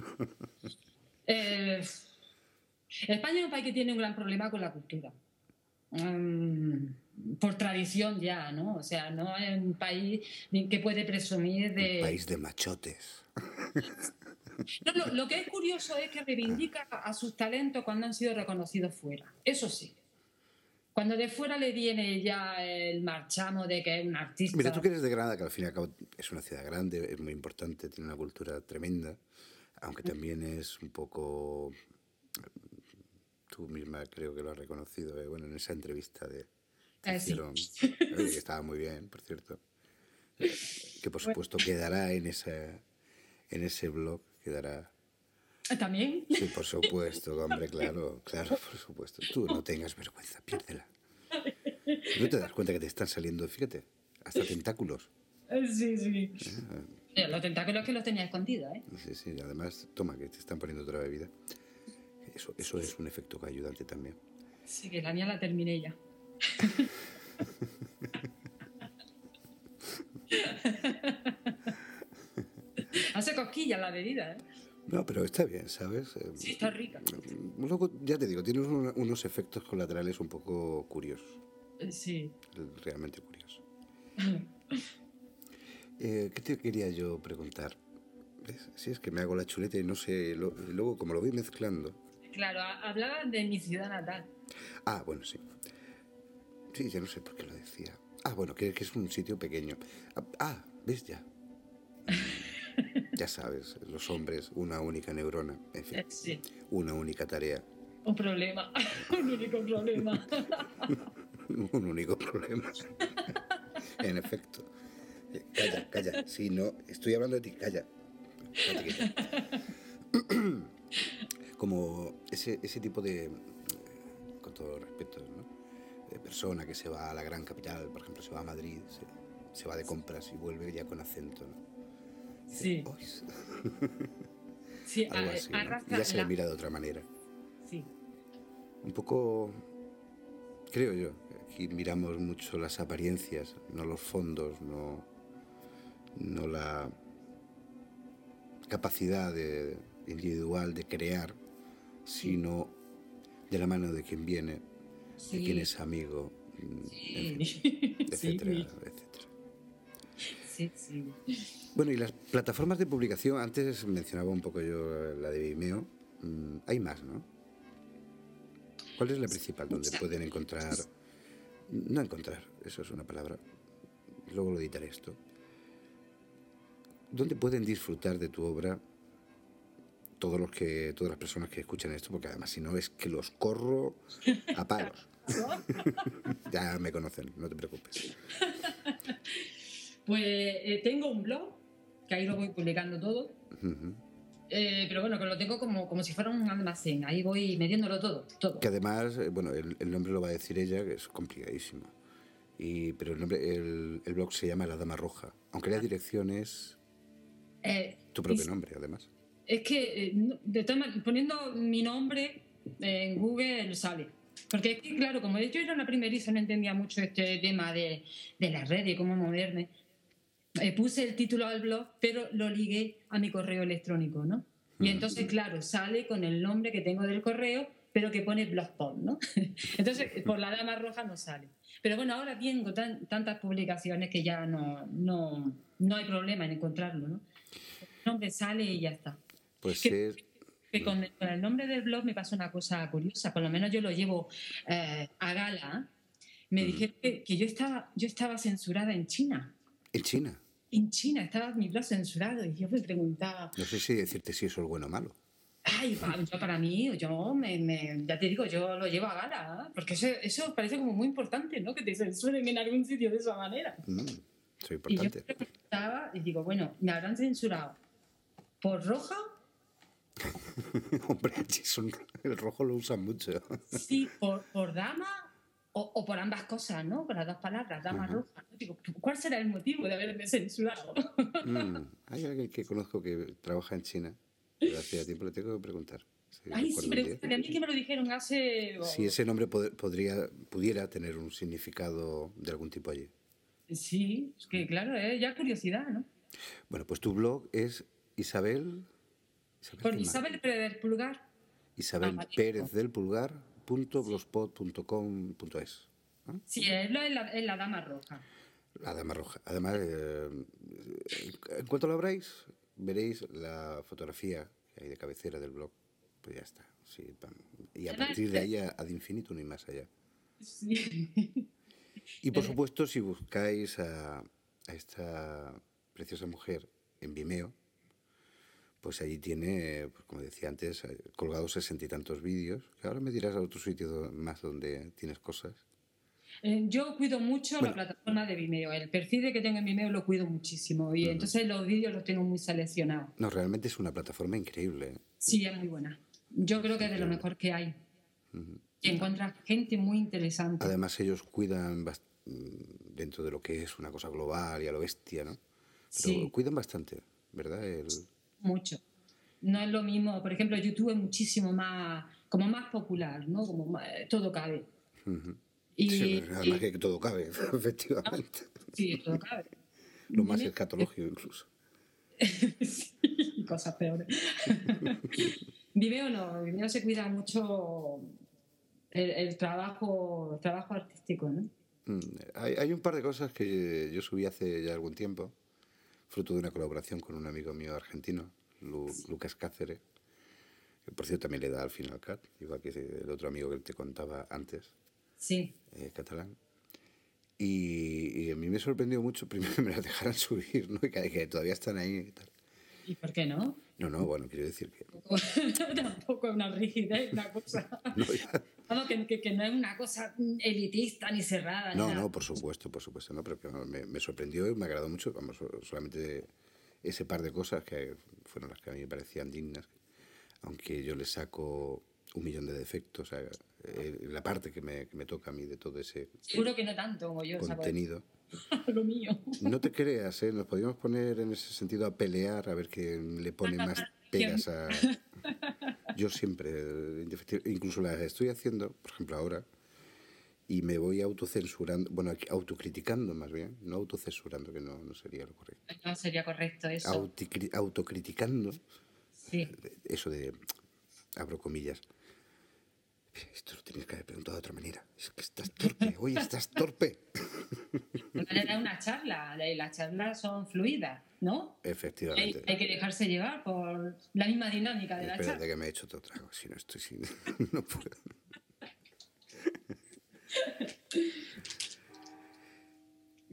España es un país que tiene un gran problema con la cultura. Por tradición ya, ¿no? O sea, no es un país que puede presumir de... Un país de machotes. No, lo que es curioso es que reivindica a sus talentos cuando han sido reconocidos fuera. Eso sí. Cuando de fuera le viene ya el marchamo de que es un artista... Mira, tú que eres de Granada, que al fin y al cabo es una ciudad grande, es muy importante, tiene una cultura tremenda, aunque también es un poco... Tú misma creo que lo has reconocido, bueno, en esa entrevista que hicieron, sí. Que estaba muy bien, por cierto, que por supuesto quedará en ese blog, quedará... ¿También? Sí, por supuesto, hombre, claro, por supuesto. Tú no tengas vergüenza, piérdela. ¿No te das cuenta que te están saliendo, fíjate, hasta tentáculos? Sí. Los tentáculos que los tenía escondidos, ¿eh? Sí, además, toma, que te están poniendo otra bebida. Eso es un efecto ayudante también. Sí, que la mía la terminé ya. Hace cosquillas la bebida, ¿eh? No, pero está bien, ¿sabes? Sí, está rica. Luego, ya te digo, tiene unos efectos colaterales un poco curiosos. Sí. Realmente curiosos. ¿Qué te quería yo preguntar? ¿Ves? Si es que me hago la chuleta y no sé... Luego, como lo voy mezclando... Claro, hablaba de mi ciudad natal. Ah, bueno, sí. Sí, ya no sé por qué lo decía. Ah, bueno, que es un sitio pequeño. Ah, ¿ves ya? Ya sabes, los hombres, una única neurona, en fin, sí. Una única tarea. Un problema, un único problema. Un único problema. En efecto. Calla, si no, estoy hablando de ti, calla. Como ese tipo de, con todo respeto, ¿no?, de persona que se va a la gran capital, por ejemplo, se va a Madrid, se va de compras y vuelve ya con acento, ¿no? Sí. Sí, algo así, ¿no? Y ya se le mira de otra manera. Sí. Un poco, creo yo, aquí miramos mucho las apariencias, no los fondos, no la capacidad individual de crear, sino de la mano de quien viene, de quien es amigo, en fin, etcétera. Sí. Bueno, y las plataformas de publicación, antes mencionaba un poco yo la de Vimeo, hay más, ¿no? ¿Cuál es la principal donde pueden encontrar? No encontrar, eso es una palabra, luego lo editaré esto. ¿Dónde pueden disfrutar de tu obra todas las personas que escuchan esto? Porque además, si no, es que los corro a palos. Ya me conocen, no te preocupes. Pues tengo un blog, que ahí lo voy publicando todo. Pero bueno, que lo tengo como si fuera un almacén. Ahí voy metiéndolo todo. Que además, bueno, el nombre lo va a decir ella, que es complicadísimo. Pero el blog se llama La Dama Roja. Aunque la dirección es tu propio nombre, además. Es que poniendo mi nombre en Google sale. Porque es que, claro, como yo era una primeriza, no entendía mucho este tema de las redes y cómo moverme. Puse el título al blog, pero lo ligué a mi correo electrónico, ¿no? Y entonces, claro, sale con el nombre que tengo del correo, pero que pone Blogspot, ¿no? Entonces, por La Dama Roja no sale. Pero bueno, ahora tengo tantas publicaciones que ya no hay problema en encontrarlo, ¿no? El nombre sale y ya está. Pues que con el nombre del blog me pasó una cosa curiosa, por lo menos yo lo llevo a gala. Me dijeron que yo estaba censurada en China. ¿En China? En China estaba mi blog censurado y yo me preguntaba... No sé si decirte si eso es bueno o malo. Ay, para mí, ya te digo, yo lo llevo a gala, ¿eh? Porque eso parece como muy importante, ¿no? Que te censuren en algún sitio de esa manera. Eso es importante. Y yo me preguntaba y digo, bueno, ¿me habrán censurado por roja? Hombre, el rojo lo usan mucho. Sí, por dama o por ambas cosas, ¿no? Por las dos palabras, dama roja. Digo, ¿cuál será el motivo de haberme censurado? Hay alguien que conozco que trabaja en China. Pero hace tiempo le tengo que preguntar. Ay, sí, pregúntale a mí que me lo dijeron hace... Si ese nombre pudiera tener un significado de algún tipo allí. Sí, es que claro, ya curiosidad, ¿no? Bueno, pues tu blog es Isabel Pérez del Pulgar. Isabel Pérez del Pulgar .blogspot.com.es. ¿no? Sí, es la Dama Roja. La Dama Roja. Además, en cuanto lo abráis, veréis la fotografía que hay de cabecera del blog. Pues ya está. Sí, y a partir de ahí ad infinitum y más allá. Sí. Y por supuesto, si buscáis a esta preciosa mujer en Vimeo, pues allí tiene, pues como decía antes, colgados 60 y tantos vídeos. Que ahora me dirás a otro sitio más donde tienes cosas. Yo cuido mucho la plataforma de Vimeo. El perfil que tengo en Vimeo lo cuido muchísimo. Y entonces los vídeos los tengo muy seleccionados. No, realmente es una plataforma increíble. Sí, es muy buena. Yo creo que es de lo mejor que hay. Y encuentras gente muy interesante. Además, ellos cuidan dentro de lo que es una cosa global y a lo bestia, ¿no? Pero sí. Cuidan bastante, ¿verdad? Mucho. No es lo mismo, por ejemplo, YouTube es muchísimo más, como más popular, ¿no? Como todo cabe. Sí, además que todo cabe, efectivamente. Sí, todo cabe. Lo más escatológico incluso. Sí, cosas peores. Vimeo se cuida mucho el trabajo artístico, ¿no? Hay un par de cosas que yo subí hace ya algún tiempo, fruto de una colaboración con un amigo mío argentino, Lucas Cáceres, que por cierto también le da al Final Cut, igual que el otro amigo que te contaba antes, sí. Catalán. Y a mí me sorprendió mucho, primero que me las dejaran subir, ¿no? Y que todavía están ahí y tal. ¿Y por qué no? No, bueno, quiero decir que... Tampoco es una rigidez, una cosa... No, que no es una cosa elitista ni cerrada. No, por supuesto, no, pero que me sorprendió y me agradó mucho, vamos, solamente ese par de cosas que fueron las que a mí me parecían dignas, aunque yo le saco 1.000.000 de defectos, o sea, la parte que me toca a mí de todo ese... Seguro que no tanto como yo. Contenido. Lo mío. No te creas, nos podríamos poner en ese sentido a pelear, a ver quién le pone más pegas a... Yo siempre, incluso las estoy haciendo, por ejemplo ahora, y me voy autocensurando, bueno, autocriticando más bien, no autocensurando, que no sería lo correcto. No sería correcto eso. Autocriticando, sí. Eso de, abro comillas, esto lo tenías que haber preguntado de otra manera, es que estás torpe, oye, estás torpe. Era una charla, las charlas son fluidas, ¿no? Efectivamente. Hay que dejarse llevar por la misma dinámica de la charla. Espérate que me he hecho otro trago, si no estoy sin... no puedo.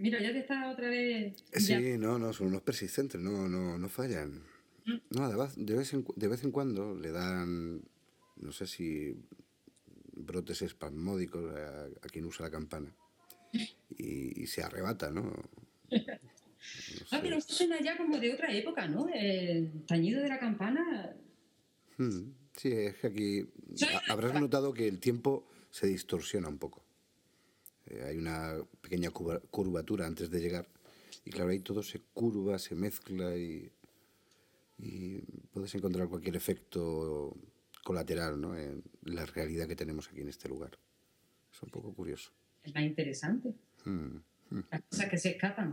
Mira, ya te está otra vez... Sí, Ya. no, son unos persistentes, no fallan. No, de vez en cuando le dan, no sé si brotes espasmódicos a quien usa la campana y se arrebata, ¿no? No Ah, pero sé. eso suena ya como de otra época, ¿no? El tañido de la campana... Sí, es que aquí Soy habrás notado que el tiempo se distorsiona un poco. Hay una pequeña curvatura antes de llegar y claro, ahí todo se curva, se mezcla y puedes encontrar cualquier efecto colateral, ¿no? En la realidad que tenemos aquí en este lugar. Es un poco curioso. es más interesante. Las cosas que se escapan.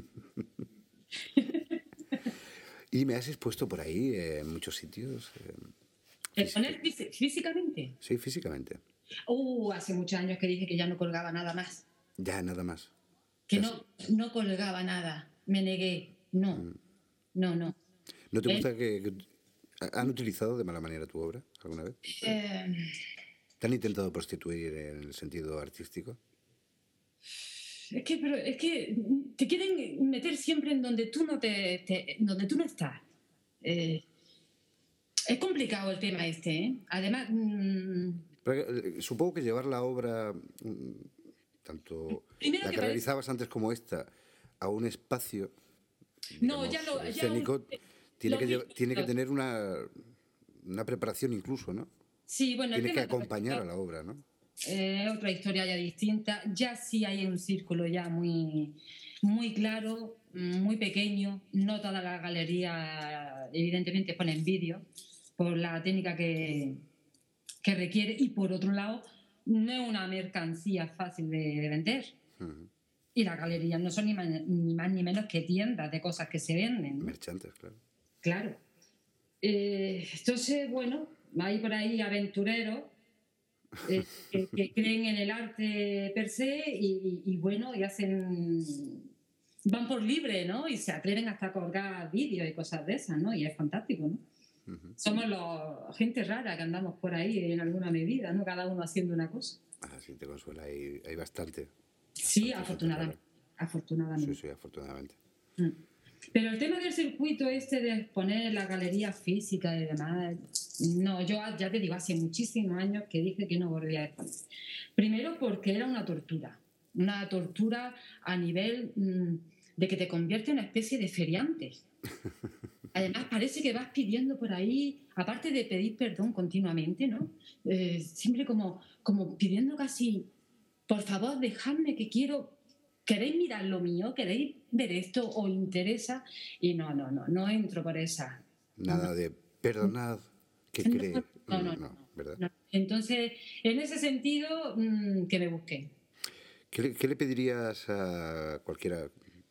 Y me has expuesto por ahí en muchos sitios. Poner físicamente. Sí, físicamente. Hace muchos años que dije que ya no colgaba nada más. Ya, nada más. Que no colgaba nada. Me negué. No, no. ¿No te gusta que han utilizado de mala manera tu obra alguna vez? Eh, ¿Te han intentado prostituir en el sentido artístico? es que te quieren meter siempre en donde tú no donde tú no estás. Es complicado el tema este, ¿eh? Además, Supongo que llevar la obra, tanto primero la que que parece... realizabas antes como esta, a un espacio, No, digamos, ya escénico, lo tiene que visto. tener una preparación incluso, ¿no? Sí, bueno, el Tiene que tema acompañar a la obra, ¿no? es otra historia ya distinta. Ya sí hay un círculo ya muy claro, muy pequeño. No toda la galería, evidentemente, ponen vídeo por la técnica que requiere. Y por otro lado, no es una mercancía fácil de vender. Y las galerías no son ni más ni menos que tiendas de cosas que se venden, ¿no? Merchantes, claro. Claro. Entonces, bueno, hay por ahí aventureros que creen en el arte per se y bueno, y van por libre, ¿no? Y se atreven hasta a colgar vídeos y cosas de esas, ¿no? Y es fantástico, ¿no? Somos gente rara que andamos por ahí en alguna medida, ¿no? Cada uno haciendo una cosa. Sí, te consuela, hay bastante. Sí, Bastante gente rara. afortunadamente. Sí, afortunadamente. Pero el tema del circuito este de exponer la galería física y demás, no, yo ya te digo, hace muchísimos años que dije que no volvía a exponer. Primero porque era una tortura a nivel de que te convierte en una especie de feriante. Además parece que vas pidiendo por ahí, aparte de pedir perdón continuamente, ¿no? Siempre como pidiendo casi, por favor, dejadme que quiero... ¿Queréis mirar lo mío? ¿Queréis ver esto? ¿Os interesa? Y no entro por esa. Nada de perdonad, ¿qué cree? No, ¿verdad? no. Entonces, en ese sentido, que me busquen. ¿Qué le pedirías a cualquiera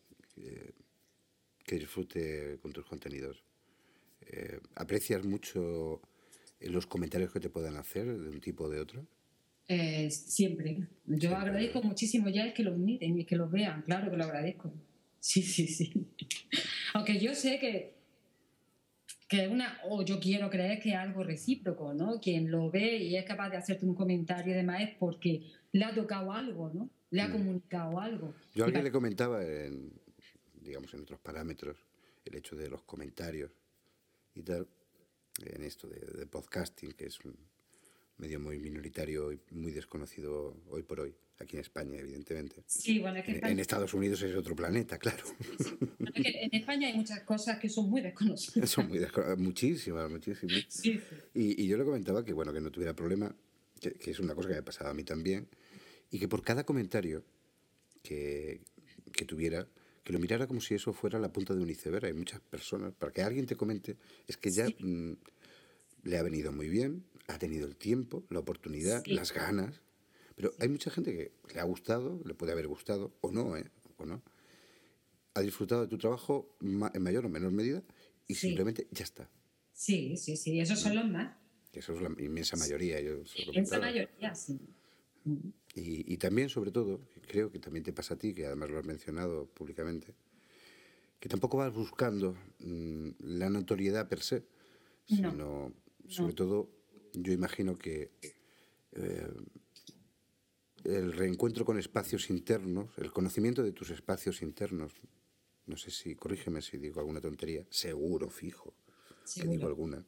que disfrute con tus contenidos? ¿Aprecias mucho los comentarios que te puedan hacer de un tipo o de otro? Siempre. Yo Siempre, agradezco ¿verdad? muchísimo ya es que los miren y que los vean, claro que lo agradezco. Sí. Aunque yo sé que o yo quiero creer que es algo recíproco, ¿no? Quien lo ve y es capaz de hacerte un comentario y demás es porque le ha tocado algo, ¿no? Le ha comunicado algo. Yo a alguien le comentaba, digamos, en otros parámetros, el hecho de los comentarios y tal, en esto de podcasting, que es un medio muy minoritario y muy desconocido hoy por hoy, aquí en España, evidentemente. Sí, bueno, es que En Estados Unidos es otro planeta, claro. bueno, es que en España hay muchas cosas que son muy desconocidas. Son muchísimas. Sí. Y yo le comentaba que, bueno, que no tuviera problema, que es una cosa que me pasaba a mí también, y que por cada comentario que tuviera, que lo mirara como si eso fuera la punta de un iceberg. Hay muchas personas, para que alguien te comente, es que ya le ha venido muy bien, ha tenido el tiempo, la oportunidad, Sí. las ganas, pero hay mucha gente que le ha gustado, le puede haber gustado, o no, o no. Ha disfrutado de tu trabajo en mayor o menor medida y Sí. simplemente ya está. Sí, esos son los más. Eso es la inmensa mayoría, yo se lo En esa comentaba. mayoría, sí. Y también, sobre todo, creo que también te pasa a ti, que además lo has mencionado públicamente, que tampoco vas buscando la notoriedad per se, No, sino, sobre todo, yo imagino que el reencuentro con espacios internos, el conocimiento de tus espacios internos. No sé si, corrígeme si digo alguna tontería, seguro, fijo, que digo alguna.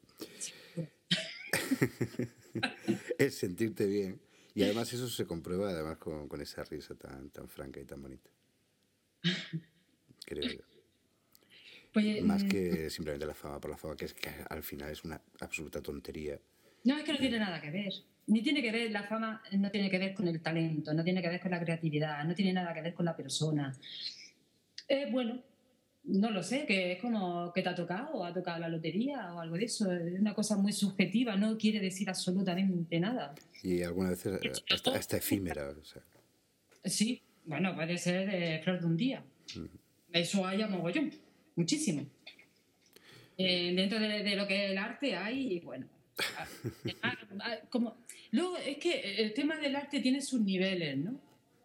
Es sentirte bien. Y además eso se comprueba además con esa risa tan franca y tan bonita. Creo yo. Pues, Más que simplemente la fama por la fama, que es que al final es una absoluta tontería. no, es que no tiene nada que ver. Ni tiene que ver, la fama no tiene que ver con el talento, no tiene que ver con la creatividad, no tiene nada que ver con la persona. Bueno, no lo sé, que es como que te ha tocado, o ha tocado la lotería o algo de eso. Es una cosa muy subjetiva, no quiere decir absolutamente nada. Y algunas veces hasta efímera. O sea. Sí, bueno, puede ser flor de un día. Eso hay a mogollón, muchísimo. Dentro de lo que es el arte hay, bueno, como... Luego, es que el tema del arte tiene sus niveles, ¿no? No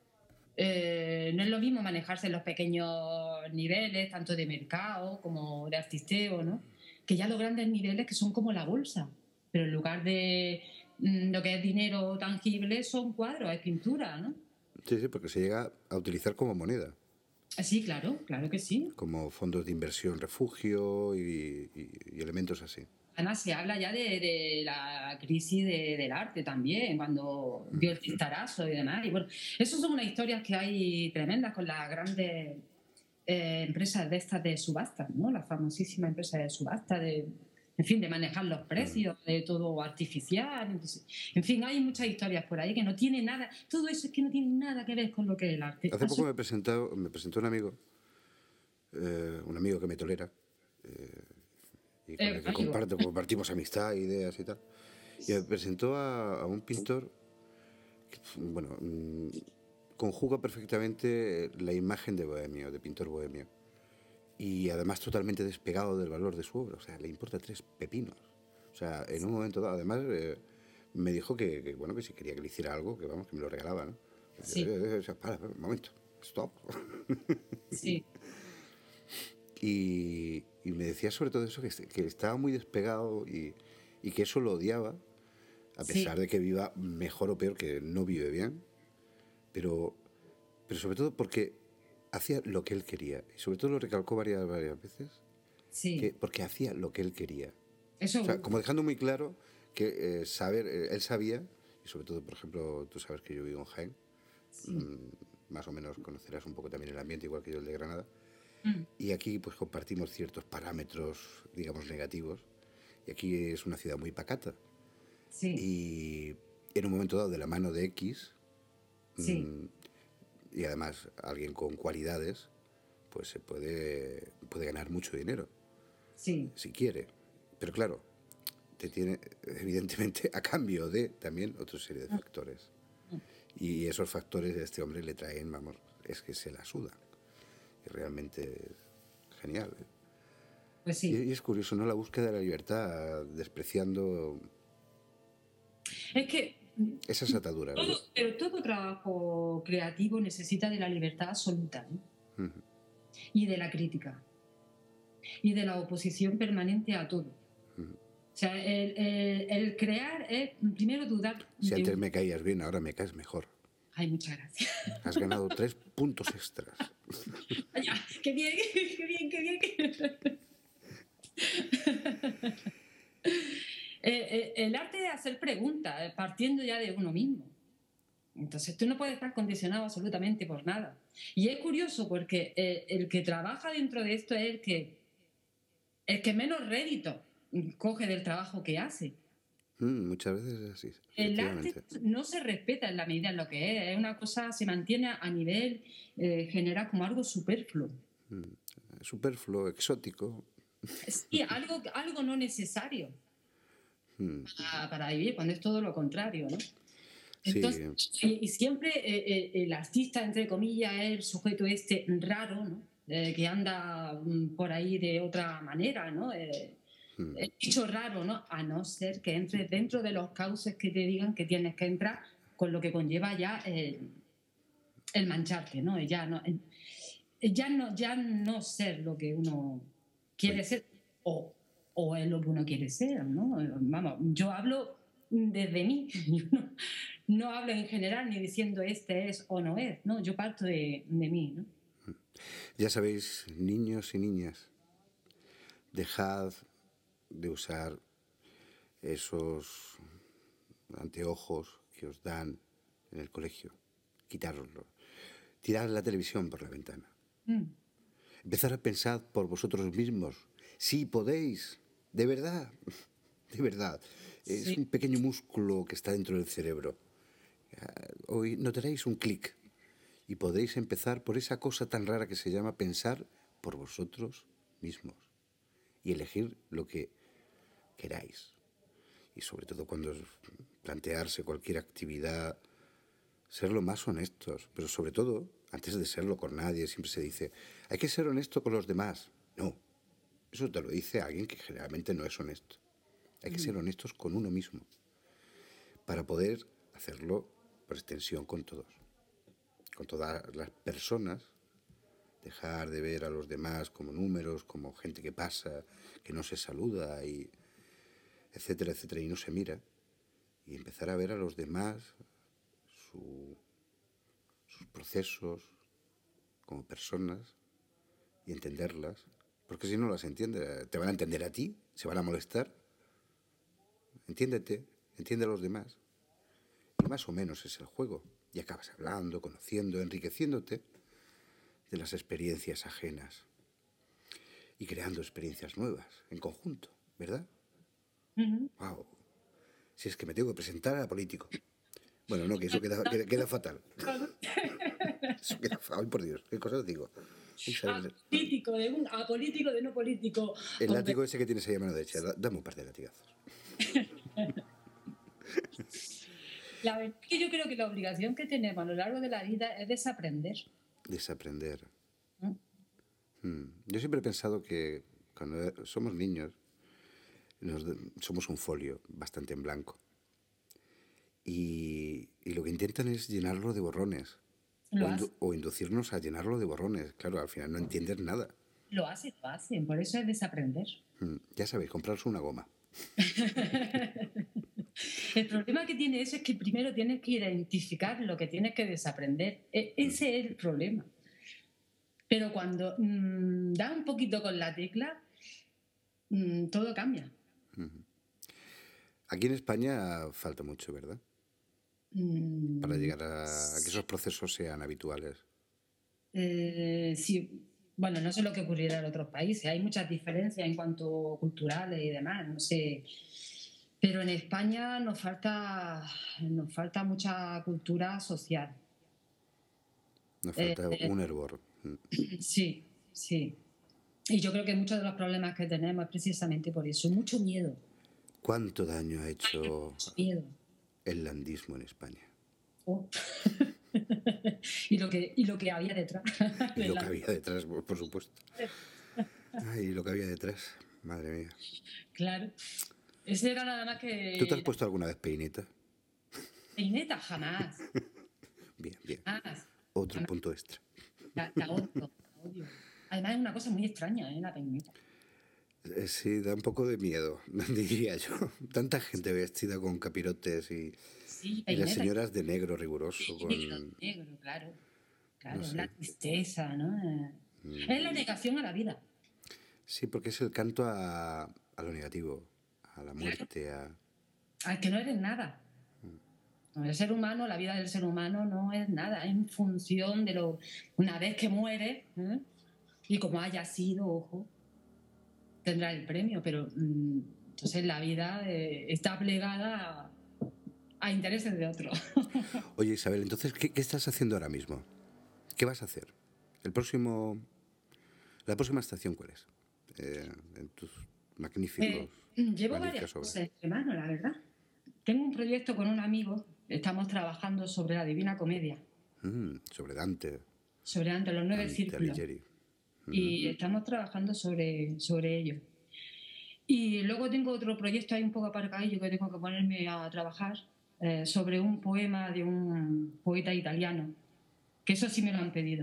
es lo mismo manejarse en los pequeños niveles, tanto de mercado como de artisteo, ¿no? Que ya los grandes niveles que son como la bolsa. Pero en lugar de lo que es dinero tangible son cuadros, es pintura, ¿no? Sí, porque se llega a utilizar como moneda. Sí, claro que sí. Como fondos de inversión, refugio y elementos así. Además, se habla ya de la crisis del arte también, cuando vio el tintarazo y demás. Y bueno, esas son unas historias que hay tremendas con las grandes empresas de estas de subastas, ¿no? Las famosísimas empresas de subasta, en fin, de manejar los precios, de todo artificial. Entonces, en fin, hay muchas historias por ahí que no tienen nada, todo eso es que no tiene nada que ver con lo que es el arte. Hace poco me presentó un amigo que me tolera, y con el que compartimos amistad, ideas y tal. Y me presentó a un pintor que, bueno, conjuga perfectamente la imagen de bohemio, de pintor bohemio. Y además totalmente despegado del valor de su obra. O sea, le importa 3 pepinos. O sea, en un momento dado, además, me dijo que si quería que le hiciera algo, que vamos, que me lo regalaba, ¿no? Sí. Para, un momento, stop. Sí. Y me decía sobre todo eso, que estaba muy despegado y que eso lo odiaba, a pesar de que viva mejor o peor, que no vive bien, pero sobre todo porque hacía lo que él quería. Y sobre todo lo recalcó varias veces, porque hacía lo que él quería. Eso... O sea, como dejando muy claro que él sabía, y sobre todo, por ejemplo, tú sabes que yo vivo en Jaén, más o menos conocerás un poco también el ambiente, igual que yo el de Granada. Y aquí pues compartimos ciertos parámetros, digamos, negativos. Y aquí es una ciudad muy pacata. Y en un momento dado, de la mano de X, y además alguien con cualidades, pues se puede ganar mucho dinero. Si quiere. Pero claro, te tiene, evidentemente, a cambio de también otra serie de factores. Y esos factores a este hombre le traen, vamos, es que se la suda. Y realmente es genial. Pues sí. Y es curioso, ¿no? La búsqueda de la libertad, despreciando... Es que... esas ataduras. Pero todo trabajo creativo necesita de la libertad absoluta, ¿no? Y de la crítica. Y de la oposición permanente a todo. O sea, el crear es primero dudar... Si antes me caías bien, ahora me caes mejor. Ay, muchas gracias. Has ganado 3 puntos extras. Ay, ¡qué bien, qué bien, qué bien! El arte es hacer preguntas, partiendo ya de uno mismo. Entonces tú no puedes estar condicionado absolutamente por nada. Y es curioso porque el que trabaja dentro de esto es el que menos rédito coge del trabajo que hace. Muchas veces es así. El arte no se respeta en la medida en lo que es una cosa, se mantiene a nivel general como algo superfluo. Superfluo, exótico. Sí, algo no necesario para vivir, cuando es todo lo contrario, ¿no? Entonces, y siempre el artista, entre comillas, es el sujeto raro, ¿no? Que anda por ahí de otra manera, ¿no? El bicho raro, ¿no? A no ser que entres dentro de los cauces que te digan que tienes que entrar, con lo que conlleva ya el mancharte, ¿no? Ya no ser lo que uno quiere ser o es lo que uno quiere ser, ¿no? Vamos, yo hablo desde mí. no hablo en general ni diciendo este es o no es, no, yo parto de mí, ¿no? Ya sabéis, niños y niñas, dejad de usar esos anteojos que os dan en el colegio. Quitároslo. Tirad la televisión por la ventana. Empezar a pensar por vosotros mismos. Sí, podéis. De verdad. De verdad. Es Sí. un pequeño músculo que está dentro del cerebro. Hoy notaréis un clic y podéis empezar por esa cosa tan rara que se llama pensar por vosotros mismos y elegir lo que queráis. Y sobre todo cuando plantearse cualquier actividad, ser lo más honestos, pero sobre todo, antes de serlo con nadie, siempre se dice, hay que ser honesto con los demás. No, eso te lo dice alguien que generalmente no es honesto. Hay que ser honestos con uno mismo para poder hacerlo por extensión con todos, con todas las personas. Dejar de ver a los demás como números, como gente que pasa, que no se saluda, y etcétera, etcétera, y no se mira. Y empezar a ver a los demás, sus procesos como personas y entenderlas. Porque si no las entiendes, te van a entender a ti, se van a molestar. Entiéndete, entiende a los demás. Y más o menos es el juego. Y acabas hablando, conociendo, enriqueciéndote de las experiencias ajenas y creando experiencias nuevas en conjunto, ¿verdad? Wow. Si es que me tengo que presentar a político. Bueno, no, que eso queda fatal. Eso queda fatal. Ay, por Dios, ¿qué cosas digo? Apolítico de un apolítico de no político. El látigo ese que tienes ahí a mano derecha, dame un par de latigazos. La verdad es que yo creo que la obligación que tenemos a lo largo de la vida es desaprender. Desaprender. Yo siempre he pensado que cuando somos niños somos un folio bastante en blanco. Y lo que intentan es llenarlo de borrones. O inducirnos a llenarlo de borrones. Claro, al final no entiendes nada. Lo hacen, por eso es desaprender. Ya sabéis, comprarse una goma. El problema que tiene eso es que primero tienes que identificar lo que tienes que desaprender. Ese es el problema. Pero cuando da un poquito con la tecla, todo cambia. Aquí en España falta mucho, ¿verdad? Para llegar a que esos procesos sean habituales. Sí. Bueno, no sé lo que ocurrirá en otros países. Hay muchas diferencias en cuanto culturales y demás. No sé. Pero en España nos falta mucha cultura social. Nos falta un hervor. Sí, sí. Y yo creo que muchos de los problemas que tenemos es precisamente por eso. Mucho miedo. ¿Cuánto daño ha hecho el landismo en España? Oh. y lo que había detrás. Y lo que había detrás, por supuesto. Ay, lo que había detrás, madre mía. Claro. Ese era nada más que... ¿Tú te has puesto alguna vez peineta? Peineta, jamás. Bien, bien. Jamás. Otro punto extra. La odio. Además es una cosa muy extraña, la peineta. Sí, da un poco de miedo, diría yo. Tanta gente vestida con capirotes y las señoras de negro riguroso. Sí, con... negro, claro. No sé. La tristeza, ¿no? Es la negación a la vida. Sí, porque es el canto a lo negativo, a la muerte, a que no eres nada. El ser humano, la vida del ser humano no es nada, es en función de una vez que muere, y como haya sido, ojo, tendrá el premio, pero entonces la vida está plegada a intereses de otros. Oye, Isabel, entonces, ¿qué estás haciendo ahora mismo? ¿Qué vas a hacer? ¿La próxima estación cuál es? En tus magníficos... Llevo varias cosas entre manos, la verdad. Tengo un proyecto con un amigo, estamos trabajando sobre la Divina Comedia. Sobre Dante. Sobre Dante, los 9 círculos. Y estamos trabajando sobre ello. Y luego tengo otro proyecto ahí un poco aparcadillo que tengo que ponerme a trabajar sobre un poema de un poeta italiano, que eso sí me lo han pedido.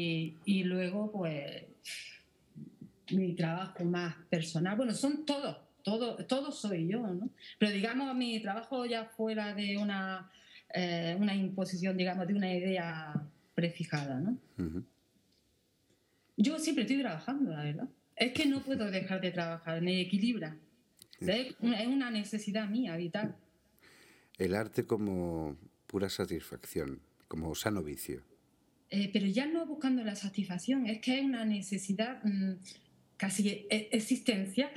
Y luego, pues, mi trabajo más personal, bueno, son todos todo soy yo, ¿no? Pero digamos, mi trabajo ya fuera de una imposición, digamos, de una idea prefijada, ¿no? Ujú. Yo siempre estoy trabajando, la verdad. Es que no puedo dejar de trabajar, me equilibra. Es una necesidad mía, vital. El arte como pura satisfacción, como sano vicio. Pero ya no buscando la satisfacción, es que es una necesidad casi existencial.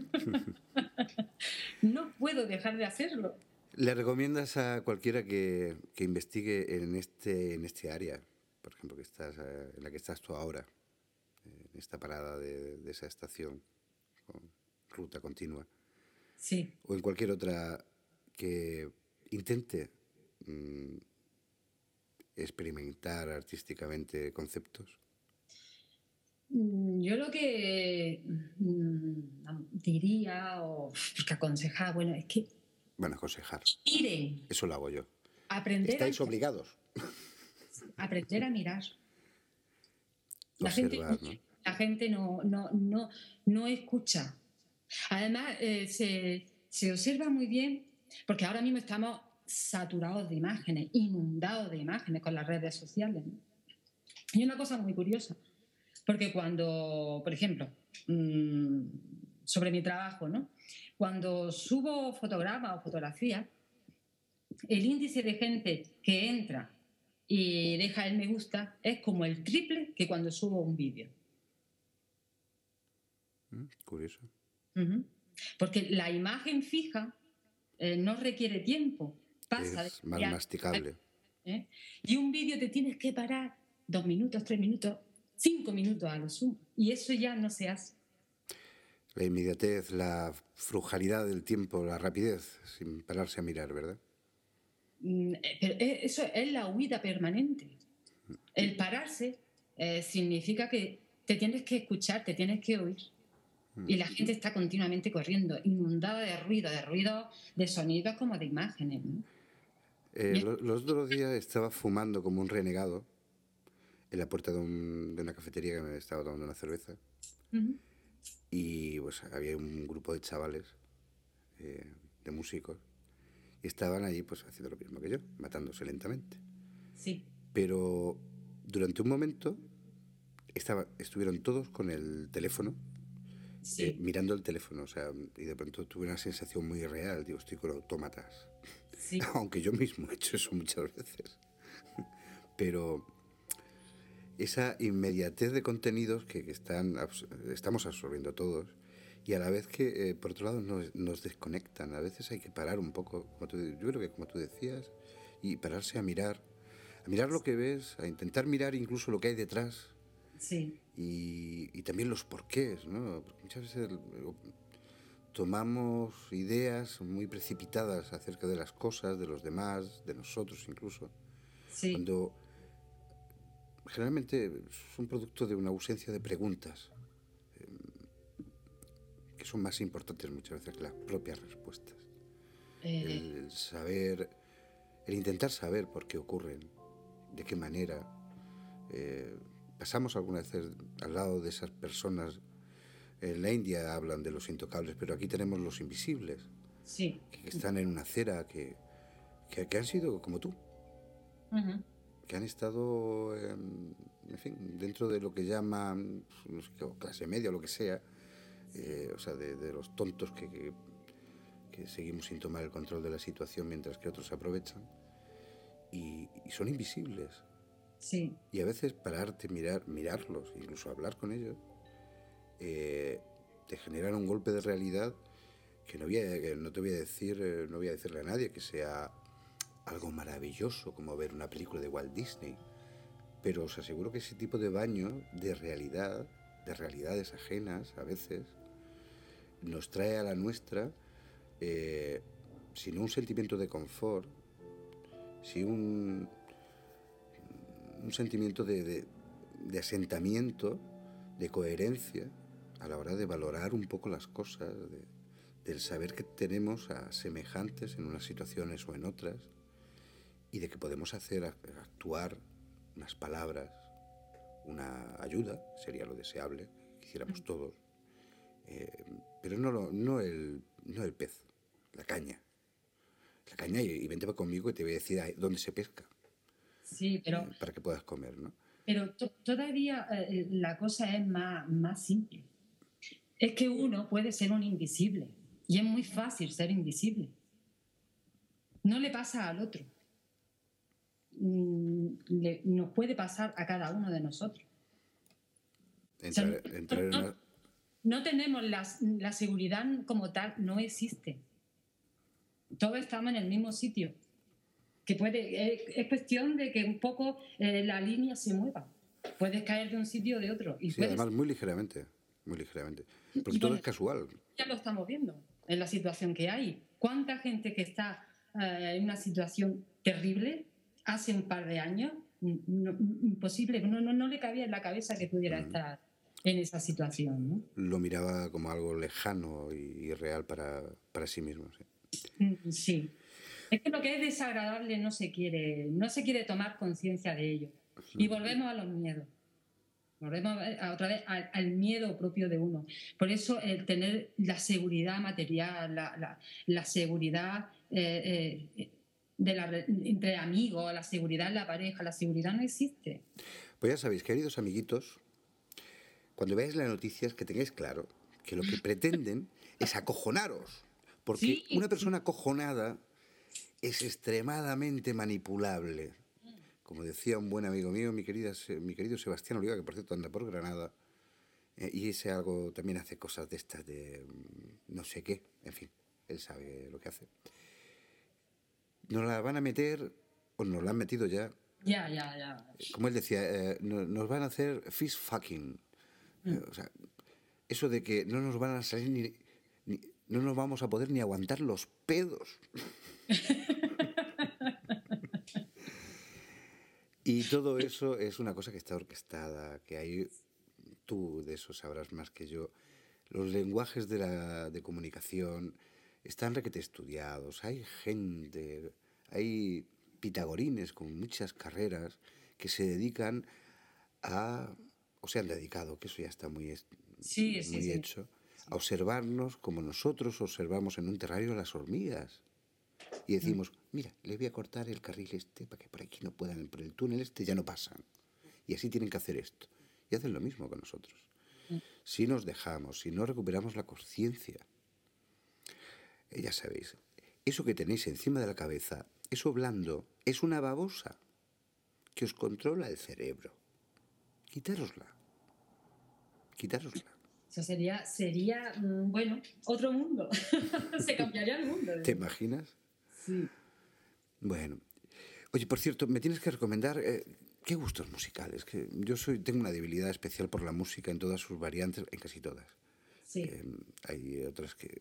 No puedo dejar de hacerlo. ¿Le recomiendas a cualquiera que investigue en este área, por ejemplo, en la que estás tú ahora, en esta parada de esa estación con ruta continua, Sí. o en cualquier otra, que intente mm, experimentar artísticamente conceptos? Yo lo que diría o que aconsejaba, bueno, es que Bueno, aconsejar. miren, Eso lo hago yo. aprender Estáis obligados aprender a mirar. a observar, ¿no? La gente no escucha. Además, se observa muy bien, porque ahora mismo estamos saturados de imágenes, inundados de imágenes con las redes sociales, ¿no? Y una cosa muy curiosa, porque cuando, por ejemplo, sobre mi trabajo, ¿no? Cuando subo fotogramas o fotografías, el índice de gente que entra y deja el me gusta es como el triple que cuando subo un vídeo. Curioso. Porque la imagen fija no requiere tiempo, pasa. Es más masticable. Y un vídeo te tienes que parar 2 minutos, 3 minutos, 5 minutos a lo sumo. Y eso ya no se hace. La inmediatez, la frugalidad del tiempo, la rapidez, sin pararse a mirar, ¿verdad? Pero eso es la huida permanente. El pararse significa que te tienes que escuchar, te tienes que oír. Y la gente está continuamente corriendo, inundada de ruido, de sonidos como de imágenes, ¿no? Los otros días estaba fumando como un renegado en la puerta de una cafetería que me estaba tomando una cerveza. Y pues había un grupo de chavales, de músicos, y estaban allí pues haciendo lo mismo que yo, matándose lentamente. Sí. Pero durante un momento estuvieron todos con el teléfono, Sí. mirando el teléfono, o sea, y de pronto tuve una sensación muy real, digo, estoy con autómatas. Sí. Aunque yo mismo he hecho eso muchas veces. Pero esa inmediatez de contenidos que estamos absorbiendo todos, y a la vez que, por otro lado, nos desconectan. A veces hay que parar un poco, yo creo que como tú decías, y pararse a mirar lo que ves, a intentar mirar incluso lo que hay detrás. Sí. Y también los porqués, ¿no? Porque muchas veces tomamos ideas muy precipitadas acerca de las cosas, de los demás, de nosotros incluso. Sí. Cuando generalmente es un producto de una ausencia de preguntas, que son más importantes muchas veces que las propias respuestas. El saber, el intentar saber por qué ocurren, de qué manera. Pasamos algunas veces al lado de esas personas. En la India hablan de los intocables, pero aquí tenemos los invisibles, Sí. que están en una acera, que han sido como tú, que han estado, en fin, dentro de lo que llaman, no sé, clase media o lo que sea, o sea, de los tontos que seguimos sin tomar el control de la situación mientras que otros se aprovechan, y son invisibles. Sí. Y a veces pararte, mirarlos, incluso hablar con ellos, te generan un golpe de realidad que no te voy a decir, no voy a decirle a nadie que sea algo maravilloso como ver una película de Walt Disney, pero os aseguro que ese tipo de baño de realidades ajenas a veces, nos trae a la nuestra, sin un sentimiento de confort, sin un sentimiento de asentamiento, de coherencia a la hora de valorar un poco las cosas, del saber que tenemos a semejantes en unas situaciones o en otras, y de que podemos hacer actuar unas palabras, una ayuda, sería lo deseable, que hiciéramos todos, Pero no el pez, la caña. La caña y vente conmigo y te voy a decir dónde se pesca. Sí, pero... para que puedas comer, ¿no? Pero todavía la cosa es más simple. Es que uno puede ser un invisible y es muy fácil ser invisible. No le pasa al otro. Nos puede pasar a cada uno de nosotros. No tenemos la seguridad como tal, no existe. Todos estamos en el mismo sitio. Que es cuestión de que un poco la línea se mueva. Puedes caer de un sitio o de otro. Sí, además muy ligeramente. Porque todo es casual. Ya lo estamos viendo en la situación que hay. ¿Cuánta gente que está en una situación terrible hace un par de años? Imposible, no le cabía en la cabeza que pudiera estar en esa situación, ¿no? Lo miraba como algo lejano y real para sí mismo. Sí. Sí. Es que lo que es desagradable no se quiere tomar conciencia de ello. Y volvemos a los miedos. Volvemos otra vez al miedo propio de uno. Por eso el tener la seguridad material, la seguridad entre amigos, la seguridad en la pareja, la seguridad no existe. Pues ya sabéis, queridos amiguitos, cuando veáis las noticias, que tengáis claro que lo que pretenden es acojonaros. Porque una persona acojonada es extremadamente manipulable. Como decía un buen amigo mío, mi querido Sebastián Oliva, que por cierto anda por Granada, y ese algo también hace cosas de estas de no sé qué, en fin, él sabe lo que hace. Nos la van a meter, o nos la han metido ya. Ya. Como él decía, nos van a hacer fist fucking. O sea, eso de que no nos van a salir no nos vamos a poder ni aguantar los pedos. Y todo eso es una cosa que está orquestada, que hay, tú de eso sabrás más que yo. Los lenguajes de comunicación están requete estudiados. Hay gente, hay pitagorines con muchas carreras que se dedican o se han dedicado, que eso ya está muy hecho, a observarnos como nosotros observamos en un terrario a las hormigas. Y decimos, mira, le voy a cortar el carril para que por aquí no puedan, por el túnel ya no pasan. Y así tienen que hacer esto. Y hacen lo mismo con nosotros. Si nos dejamos, si no recuperamos la conciencia, ya sabéis, eso que tenéis encima de la cabeza, eso blando, es una babosa que os controla el cerebro. Quitárosla. Eso sería bueno, otro mundo. Se cambiaría el mundo. ¿Te imaginas? Sí. Bueno. Oye, por cierto, me tienes que recomendar qué gustos musicales. Que yo tengo una debilidad especial por la música en todas sus variantes, en casi todas. Sí. Hay otras que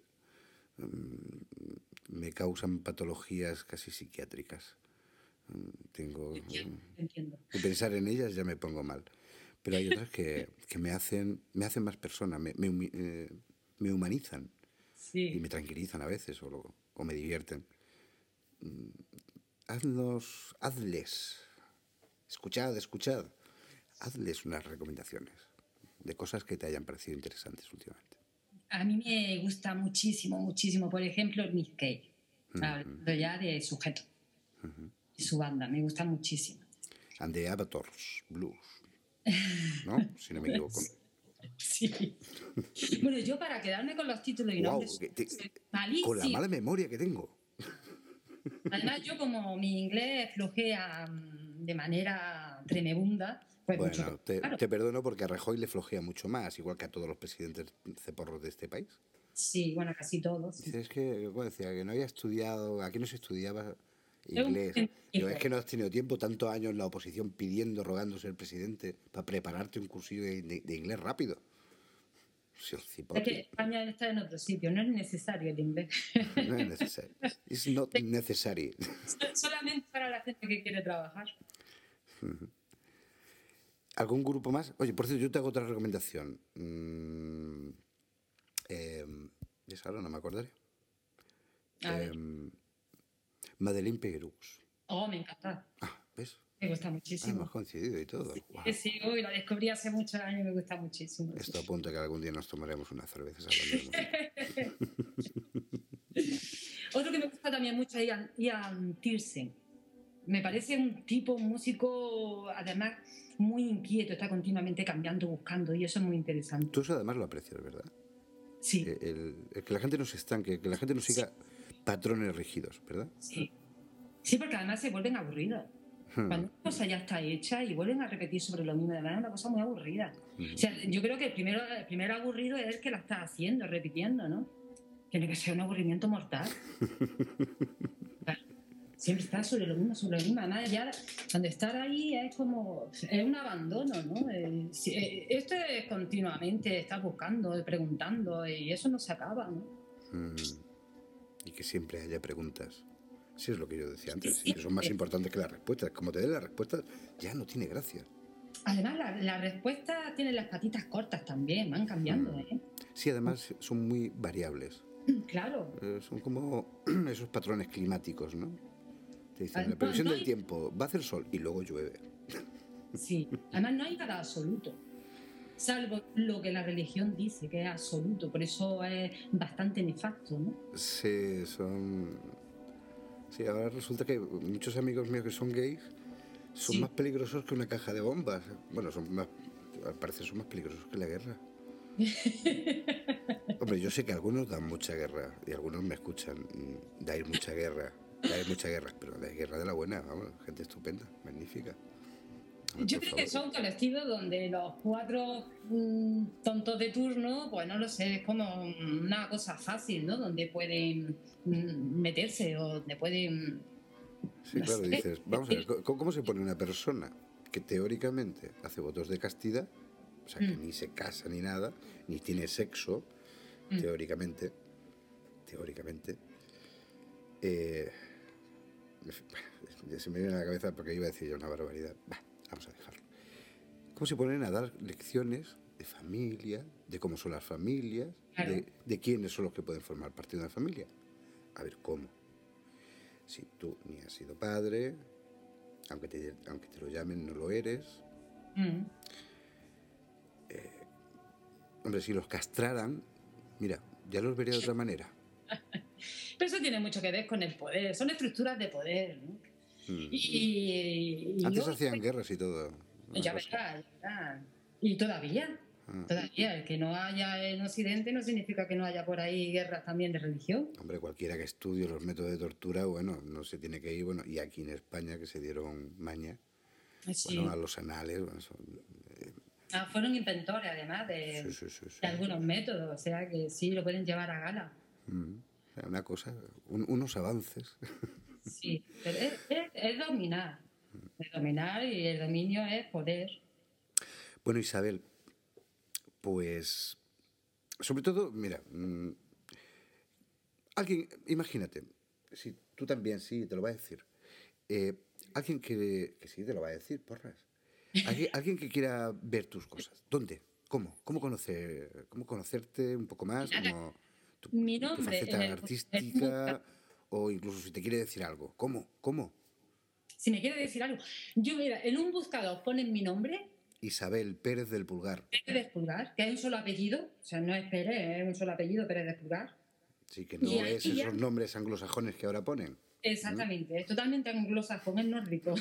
me causan patologías casi psiquiátricas. Entiendo. De pensar en ellas ya me pongo mal. Pero hay otras que me hacen más persona, me humanizan. Sí. Y me tranquilizan a veces o me divierten. Hazles, escuchad, hazles unas recomendaciones de cosas que te hayan parecido interesantes últimamente. A mí me gusta muchísimo, por ejemplo, Nick Cave, hablando ya de Sujeto, y su banda, me gusta muchísimo. And the Avatars Blues, ¿no? Si no me equivoco. Sí. Bueno, yo para quedarme con los títulos y nombres, malísimo. Con la mala memoria que tengo. Además, yo como mi inglés flojea de manera tremebunda, pues bueno, te perdono porque a Rajoy le flojea mucho más, igual que a todos los presidentes ceporros de este país. Sí, bueno, casi todos. Sí. Es que, como decía, que no había estudiado, aquí no se estudiaba inglés. Digo, es que no has tenido tiempo, tantos años en la oposición pidiendo, rogando ser presidente, para prepararte un cursillo de inglés rápido. Es que España está en otro sitio, no es necesario el inglés. No es necesario. It's not necessary. Solamente para la gente que quiere trabajar. ¿Algún grupo más? Oye, por cierto, yo te hago otra recomendación. Esa ahora no me acordaré. Madeleine Peirux. Oh, me encanta. ¿Ves? Me gusta Ah, muchísimo. hemos coincidido y todo. Wow. Sí, hoy la descubrí hace muchos años y me gusta muchísimo. Esto apunta que algún día nos tomaremos unas cervezas hablando de música. Otro que me gusta también mucho es Ian Tiersen. Me parece un tipo, un músico, además, muy inquieto, está continuamente cambiando, buscando, y eso es muy interesante. Tú eso además lo aprecias, ¿verdad? Sí. El que la gente no se estanque, que la gente no siga patrones rígidos, ¿verdad? Sí. Sí, porque además se vuelven aburridos. Cuando una cosa ya está hecha y vuelven a repetir sobre lo mismo, además es una cosa muy aburrida. O sea, yo creo que el primer aburrido es el que la está haciendo, repitiendo, ¿no? Tiene que ser un aburrimiento mortal. Siempre está sobre lo mismo, sobre lo mismo. Además, ya cuando estar ahí es como... Es un abandono, ¿no? Esto es continuamente estar buscando, preguntando, y eso no se acaba, ¿no? Y que siempre haya preguntas. Sí, es lo que yo decía antes, sí, que son más importantes que las respuestas. Como te den las respuestas, ya no tiene gracia. Además, las respuestas tienen las patitas cortas también, van cambiando, ¿eh? Sí, además son muy variables. Claro. Son como esos patrones climáticos, ¿no? Te dicen, la previsión del tiempo, va a hacer sol y luego llueve. Sí, además no hay nada absoluto, salvo lo que la religión dice, que es absoluto, por eso es bastante nefasto, ¿no? Sí, Sí, ahora resulta que muchos amigos míos que son gays son más peligrosos que una caja de bombas. Bueno, al parecer son más peligrosos que la guerra. Hombre, yo sé que algunos dan mucha guerra y algunos me escuchan. Dais mucha guerra, pero dais guerra de la buena, vamos, gente estupenda, magnífica. Yo creo que son colectivos donde los 4 tontos de turno, pues no lo sé, es como una cosa fácil, ¿no? Donde pueden meterse o donde pueden... Sí, claro, dices, vamos a ver, ¿cómo se pone una persona que teóricamente hace votos de castidad, o sea, que ni se casa ni nada, ni tiene sexo, teóricamente, se me viene a la cabeza porque iba a decir yo una barbaridad. Vamos a dejarlo. ¿Cómo se ponen a dar lecciones de familia, de cómo son las familias, claro, de quiénes son los que pueden formar parte de una familia? A ver, ¿cómo? Si tú ni has sido padre, aunque te lo llamen, no lo eres. Hombre, si los castraran, mira, ya los vería de otra manera. Pero eso tiene mucho que ver con el poder, son estructuras de poder, ¿no? Antes hacían guerras y todo. Ya verás. Y todavía, el que no haya en Occidente no significa que no haya por ahí guerras también de religión. Hombre, cualquiera que estudie los métodos de tortura, bueno, no se tiene que ir, bueno, y aquí en España que se dieron maña, bueno, a los anales, bueno, fueron inventores además de algunos métodos, o sea que sí, lo pueden llevar a gala. Una cosa, unos avances. Sí, pero es dominar. Es dominar y el dominio es poder. Bueno, Isabel, pues, sobre todo, mira, alguien, imagínate, si tú también, sí, te lo va a decir, alguien que sí, te lo va a decir, porras, alguien que quiera ver tus cosas, ¿dónde? ¿Cómo conocerte un poco más? Como tu faceta artística, o incluso si te quiere decir algo. ¿Cómo? Si me quiere decir algo. Yo, mira, en un buscador ponen mi nombre. Isabel Pérez del Pulgar. Pérez del Pulgar, que es un solo apellido. O sea, no es Pérez, es un solo apellido, Pérez del Pulgar. Sí, que no es esos nombres anglosajones que ahora ponen. Exactamente, es totalmente anglosajón, es nórdico.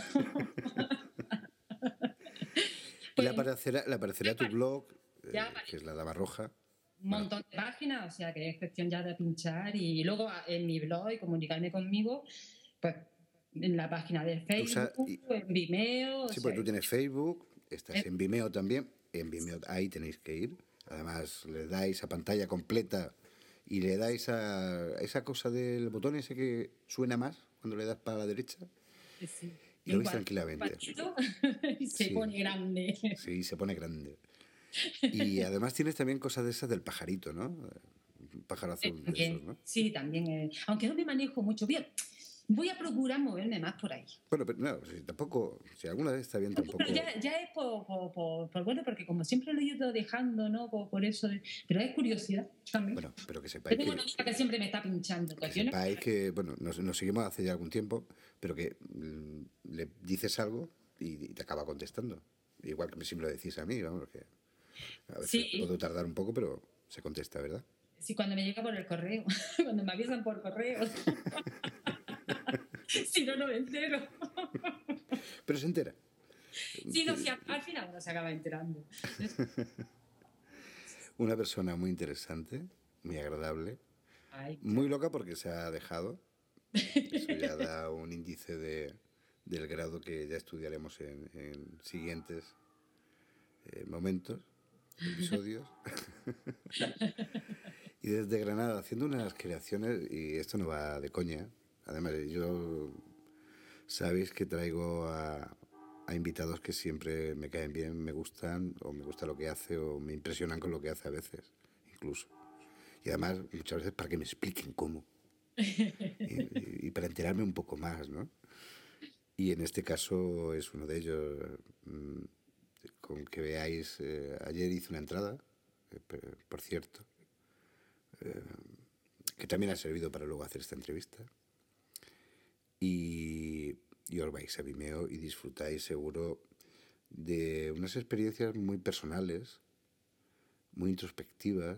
Pues, le aparecerá tu blog, que es La Dama Roja. Un montón de páginas, o sea que es cuestión ya de pinchar y luego en mi blog y comunicarme conmigo, pues en la página de Facebook, en Vimeo. Sí, porque tú tienes Facebook, estás en Vimeo también. En Vimeo ahí tenéis que ir. Además, le dais a pantalla completa y le dais a esa cosa del botón ese que suena más cuando le das para la derecha. Sí. Y lo veis tranquilamente. Y se pone grande. Sí, se pone grande. Y además tienes también cosas de esas del pajarito, ¿no? Un pájaro azul de esos, ¿no? Sí, también. Aunque no me manejo mucho bien. Voy a procurar moverme más por ahí. Bueno, pero no, si alguna vez está bien tampoco... Pero ya es por bueno, porque como siempre lo he ido dejando, ¿no? Por eso, pero es curiosidad también. Bueno, pero que sepáis que... Tengo una amiga que siempre me está pinchando. Que sepáis que, bueno, nos seguimos hace ya algún tiempo, pero que le dices algo y te acaba contestando. Igual que si me lo decís a mí, vamos, que a veces Sí. puedo tardar un poco, pero se contesta, ¿verdad? Sí, cuando me llega por el correo, cuando me avisan por correo. Si no, no me entero. Pero se entera. Sí, no, sí, al final uno se acaba enterando. Una persona muy interesante, muy agradable, Ay, muy loca porque se ha dejado. Eso ya da un índice del grado que ya estudiaremos en siguientes momentos, episodios. Y desde Granada, haciendo unas creaciones, y esto no va de coña, además yo sabéis que traigo a invitados que siempre me caen bien, me gustan, o me gusta lo que hace, o me impresionan con lo que hace a veces, incluso. Y además, muchas veces para que me expliquen cómo. Y para enterarme un poco más, ¿no? Y en este caso es uno de ellos. Con que veáis, ayer hice una entrada, por cierto, que también ha servido para luego hacer esta entrevista. Y os vais a Vimeo y disfrutáis seguro de unas experiencias muy personales, muy introspectivas,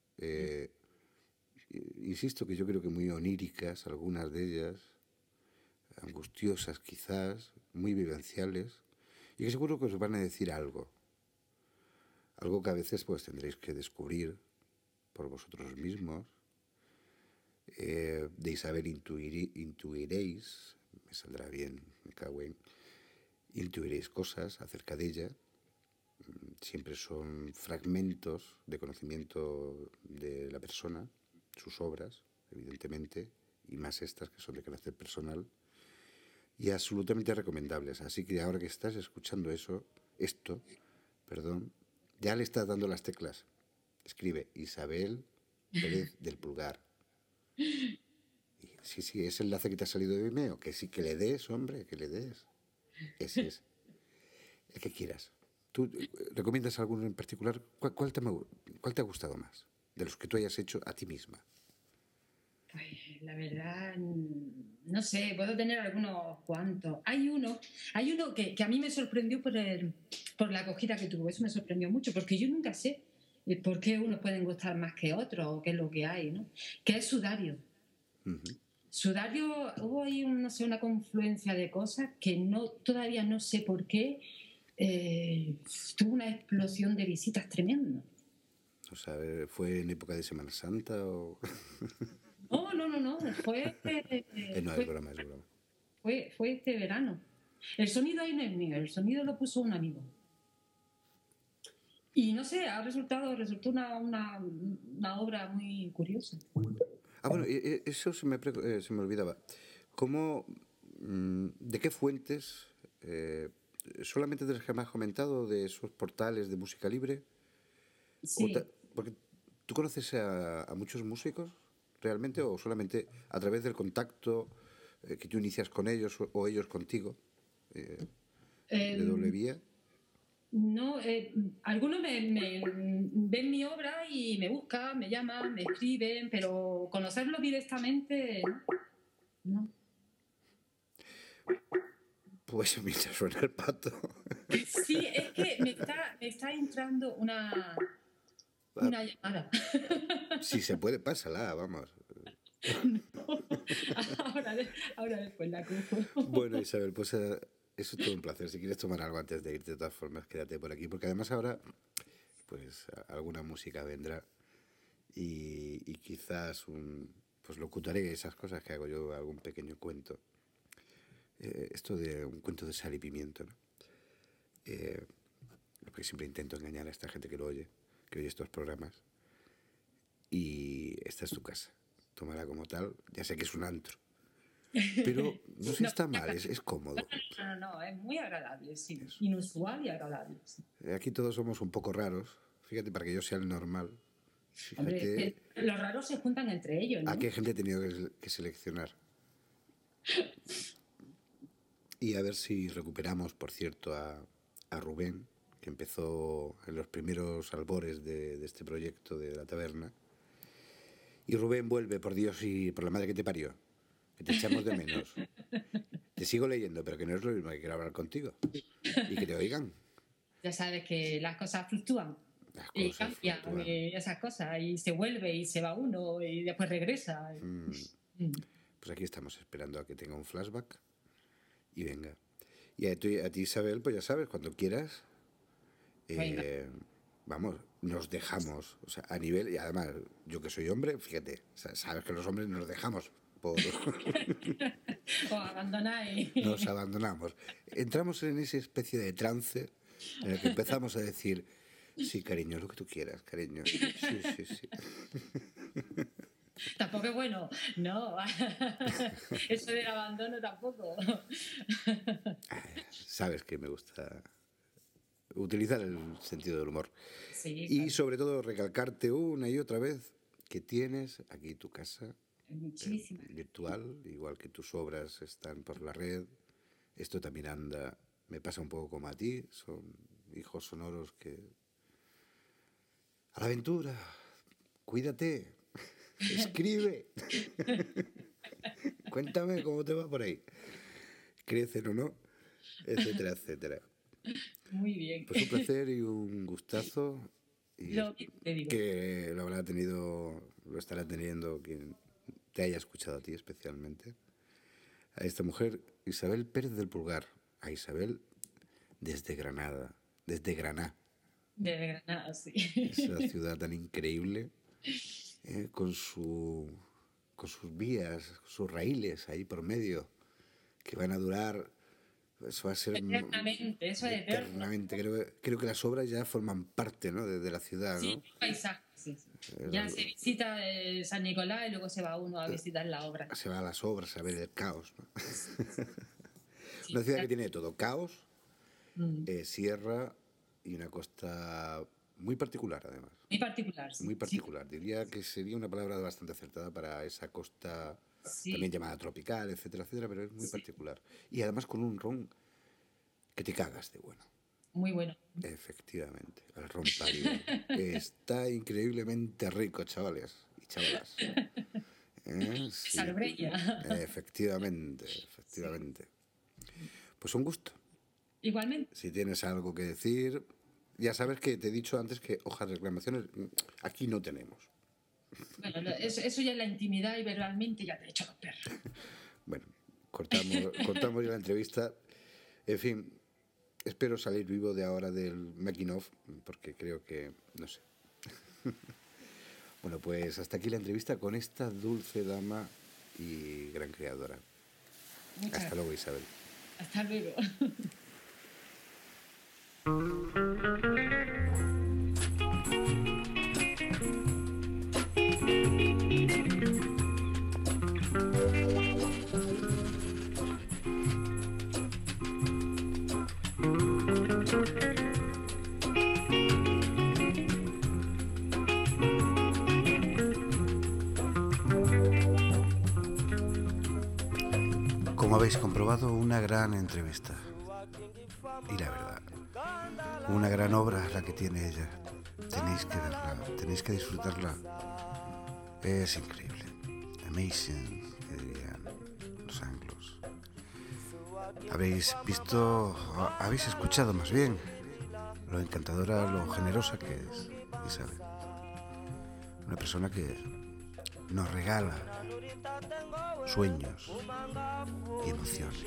insisto que yo creo que muy oníricas, algunas de ellas, angustiosas quizás, muy vivenciales, y que seguro que os van a decir algo que a veces pues tendréis que descubrir por vosotros mismos. De Isabel intuiréis, me saldrá bien, me cago en, intuiréis cosas acerca de ella. Siempre son fragmentos de conocimiento de la persona, sus obras, evidentemente, y más estas que son de carácter personal, y absolutamente recomendables. Así que ahora que estás escuchando esto, ya le estás dando las teclas. Escribe Isabel Pérez del Pulgar. Sí, sí, ese enlace que te ha salido de Vimeo, que sí, que le des, hombre, que le des. Ese es. El que quieras. ¿Tú recomiendas alguno en particular? ¿Cuál te ha gustado más? De los que tú hayas hecho a ti misma. Pues la verdad, no sé, puedo tener algunos cuantos. Hay uno que a mí me sorprendió por la acogida que tuvo. Eso me sorprendió mucho, porque yo nunca sé por qué unos pueden gustar más que otros o qué es lo que hay, ¿no? Que es Sudario. Sudario, hubo ahí no sé, una confluencia de cosas que todavía no sé por qué. Tuvo una explosión de visitas tremenda. O sea, ¿fue en época de Semana Santa o...? No. Fue, No, es broma. fue este verano. El sonido ahí no es mío, el sonido lo puso un amigo. Y no sé, resultó una obra muy curiosa. Bueno, eso se me olvidaba. ¿Cómo, de qué fuentes, solamente de las que me has comentado, de esos portales de música libre? Sí. Porque tú conoces a muchos músicos realmente, o solamente a través del contacto que tú inicias con ellos o ellos contigo, de doble vía. No, algunos ven mi obra y me buscan, me llaman, me escriben, pero conocerlo directamente, no. Pues mientras suena el pato. Sí, es que me está entrando una llamada. Si se puede, pásala, vamos. No. Ahora después la cojo. Bueno, Isabel, pues eso es todo un placer. Si quieres tomar algo antes de irte, de todas formas, quédate por aquí, porque además ahora, pues alguna música vendrá y quizás pues locutaré esas cosas que hago yo, algún pequeño cuento. Esto de un cuento de sal y pimiento, ¿no? Porque siempre intento engañar a esta gente que oye estos programas. Y esta es tu casa. Tómala como tal. Ya sé que es un antro. Pero no sé, está mal, es cómodo. No, es muy agradable, sí. Eso. Inusual y agradable. Sí. Aquí todos somos un poco raros. Fíjate, para que yo sea el normal. Fíjate, hombre, los raros se juntan entre ellos, ¿no? ¿A qué gente he tenido que seleccionar? Y a ver si recuperamos, por cierto, a Rubén, que empezó en los primeros albores de este proyecto de la taberna. Y Rubén vuelve, por Dios y por la madre que te parió, que te echamos de menos. Te sigo leyendo, pero que no es lo mismo que quiero hablar contigo y que te oigan. Ya sabes que las cosas fluctúan. Y cambian esas cosas, y se vuelve y se va uno y después regresa. Pues aquí estamos esperando a que tenga un flashback y venga. Y a ti, Isabel, pues ya sabes, cuando quieras, vamos, nos dejamos, o sea, a nivel, y además, yo que soy hombre, fíjate, sabes que los hombres nos dejamos por... O abandonáis. Nos abandonamos. Entramos en esa especie de trance en el que empezamos a decir, sí, cariño, lo que tú quieras, cariño. Sí. Tampoco es bueno, no. Eso del abandono tampoco. Sabes que me gusta utilizar el sentido del humor. Sí, y sobre todo recalcarte una y otra vez que tienes aquí tu casa virtual, igual que tus obras están por la red. Esto también anda, me pasa un poco como a ti, son hijos sonoros que... A la aventura, cuídate, escribe, cuéntame cómo te va por ahí, crecen o no, etcétera, etcétera. Muy bien. Pues un placer y un gustazo. Y te digo. que lo estará teniendo quien te haya escuchado a ti especialmente. A esta mujer, Isabel Pérez del Pulgar. A Isabel desde Granada. Desde Granada, sí. Esa ciudad tan increíble, con sus vías, sus raíles ahí por medio, que van a durar... Eso va a ser eternamente. Creo que las obras ya forman parte, ¿no? de la ciudad, ¿no? Sí, paisaje, sí. Ya se visita San Nicolás y luego se va uno a visitar la obra. Se va a las obras a ver el caos, ¿no? Una ciudad que tiene todo, caos, sierra y una costa muy particular, además. Muy particular, sí. Muy particular. Diría que sería una palabra bastante acertada para esa costa... Sí. También llamada tropical, etcétera, etcétera, pero es muy particular. Y además con un ron que te cagas de bueno. Muy bueno. Efectivamente, el ron pálido. Está increíblemente rico, chavales y chavalas. Sí. Salobreña. Efectivamente. Pues un gusto. Igualmente. Si tienes algo que decir, ya sabes que te he dicho antes que hojas de reclamaciones aquí no tenemos. Bueno, eso ya es la intimidad y verbalmente ya te he hecho los perros. Bueno, cortamos ya la entrevista. En fin, espero salir vivo de ahora del making of, porque creo que, no sé. Bueno, pues hasta aquí la entrevista con esta dulce dama y gran creadora. Hasta luego, Isabel. Hasta luego. Como habéis comprobado, una gran entrevista. Y la verdad, una gran obra la que tiene ella. Tenéis que verla, tenéis que disfrutarla. Es increíble. Amazing, que dirían los anglos. Habéis visto, habéis escuchado más bien lo encantadora, lo generosa que es Isabel. Una persona que nos regala sueños y emociones.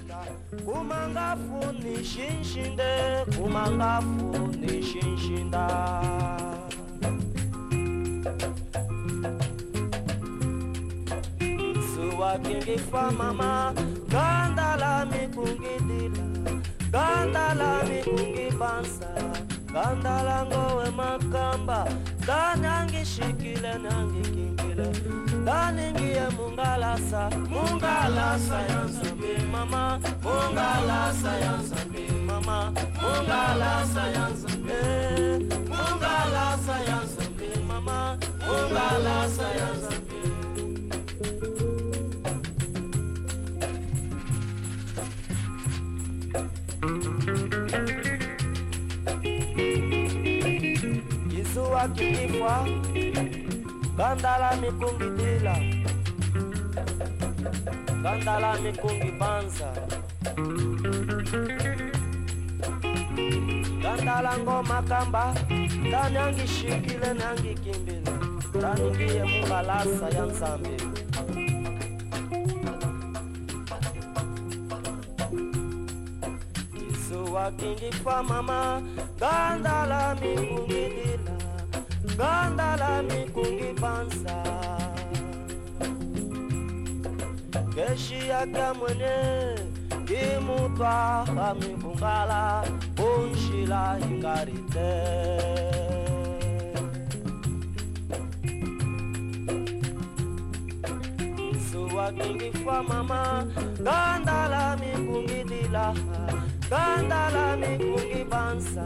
Mama, gandala mikungidila, gandala mikungibansa, gandala ngowe makamba, danyangi shikile nangi kingile, daningiye mungalasa, mungalasa yanzambi mama, mungalasa yanzambi mama, mungalasa yanzambi, mungalasa yanzambi mama, mungalasa yanzambi. Yisuwa kikifwa, gandala mikungidila. Gandala mikungi banza Gandala ngoma kamba Tani angishikile nangikimbile Tani ngiye mungalasa ya nzambi Isuwa kingifa mama Gandala mikungi dila Gandala mikungi banza Keshi yaka mwene Kimutwa kamibungala Unshila ingarite Isuwa kingifa mama Gandala mikungi dila Gandala mikungi bansa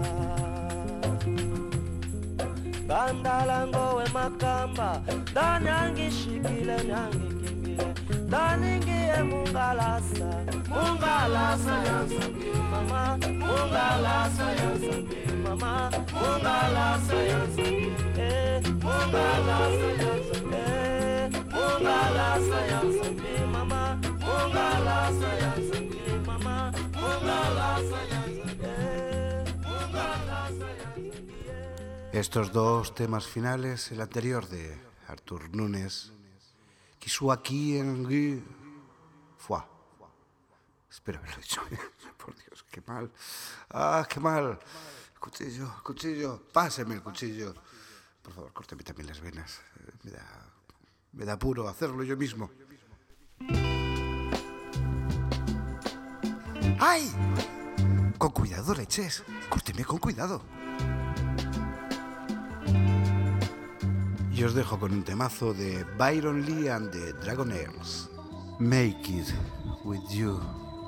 Gandala ngowe makamba Danyangi shikile nyangi Daningiye mungalasa Mungalasa yansambi mama Mungalasa yansambi mama Mungalasa yansambi Mungalasa yansambi Mungalasa yansambi mama Mungalasa yansambi mama Mungalasa yansambi Mungalasa yansambi. Estos dos temas finales, el anterior de Artur Nunes qui soit aquí en Guy Foix. Espero haberlo dicho bien. Por Dios, qué mal. Ah, qué mal. Cuchillo. Páseme el cuchillo. Por favor, córteme también las venas. Me da apuro hacerlo yo mismo. ¡Ay! Con cuidado, leches. Córteme con cuidado. Y os dejo con un temazo de Byron Lee and the Dragonaires. Make it with you.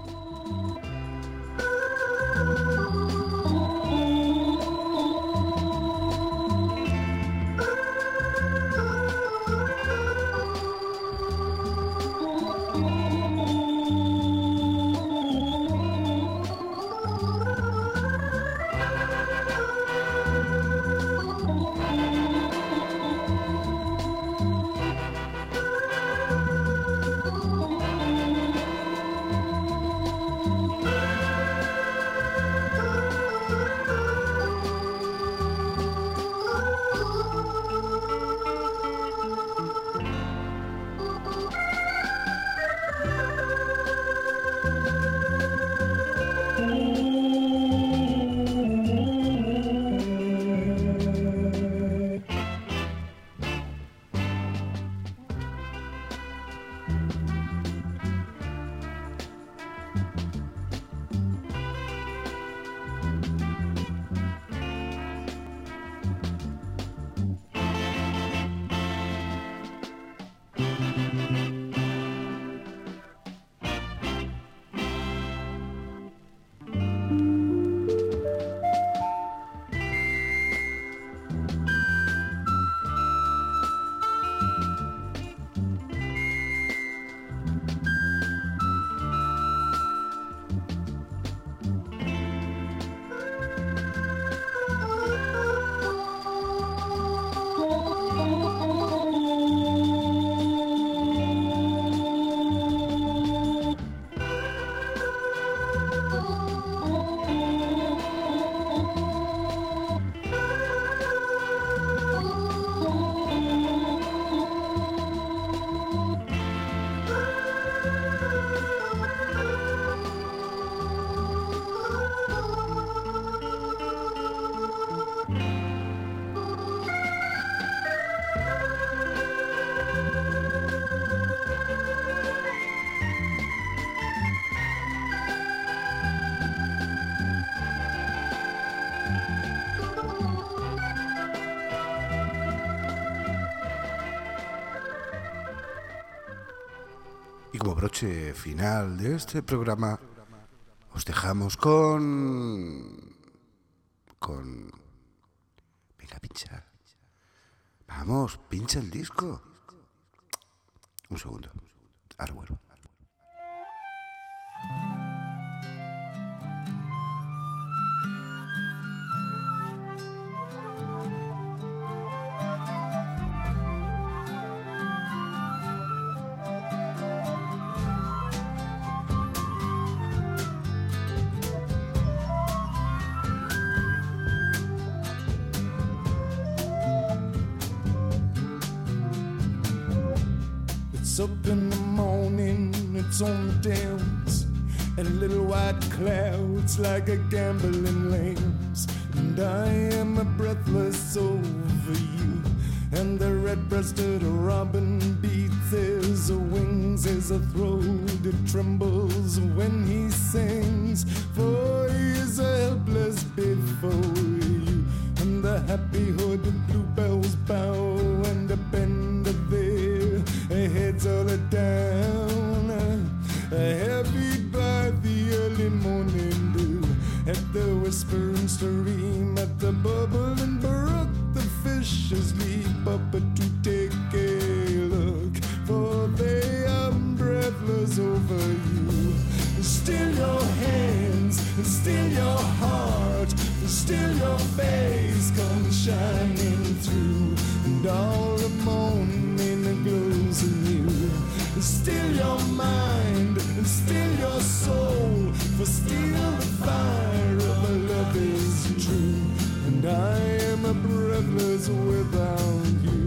Y como broche final de este programa, os dejamos con... Venga, pincha. Vamos, pincha el disco. Un segundo. Ahora vuelvo. It's up in the morning, it's on the downs, and little white clouds like a gambling lambs. And I am breathless over you, and the red-breasted robin beats his wings, his throat it trembles when he sings, for he is helpless before you. And the happy hooded bluebells bow and bend their heads all down, heavy by the early morning dew, at the whispering stream, at the bubbling brook, the fishes leap up to take a look, for they are breathless over you. Still your hands, still your heart, still your face comes shining through, and all the morning glows anew. Still your mind, and still your soul, for still the fire of love is true, and I am breathless without you.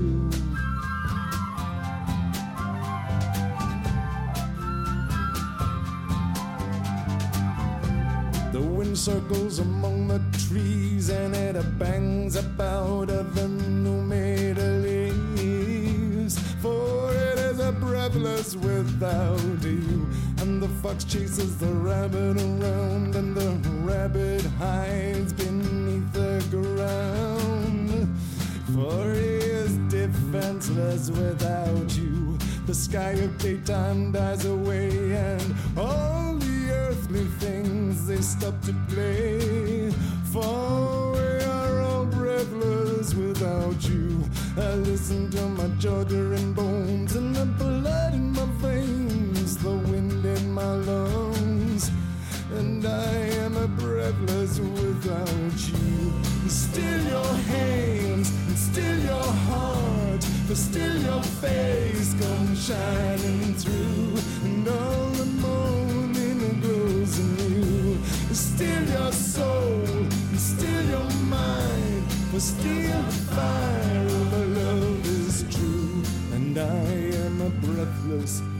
The wind circles among the trees, and it bangs about the new-made leaves, for it is breathless without you. And the fox chases the rabbit around, and the rabbit hides beneath the ground, for he is defenseless without you. The sky of daytime dies away, and all the earthly things, they stop to play, for we are all breathless without you. I listen to my jaw-dropping bones, and the blood in my veins, the wind in my lungs, and I am breathless without you. Still your hands, and still your heart, but still your face comes shining through, and all the morning glows anew. Still your soul, and still your mind, for still the fire of love is true, and I am breathless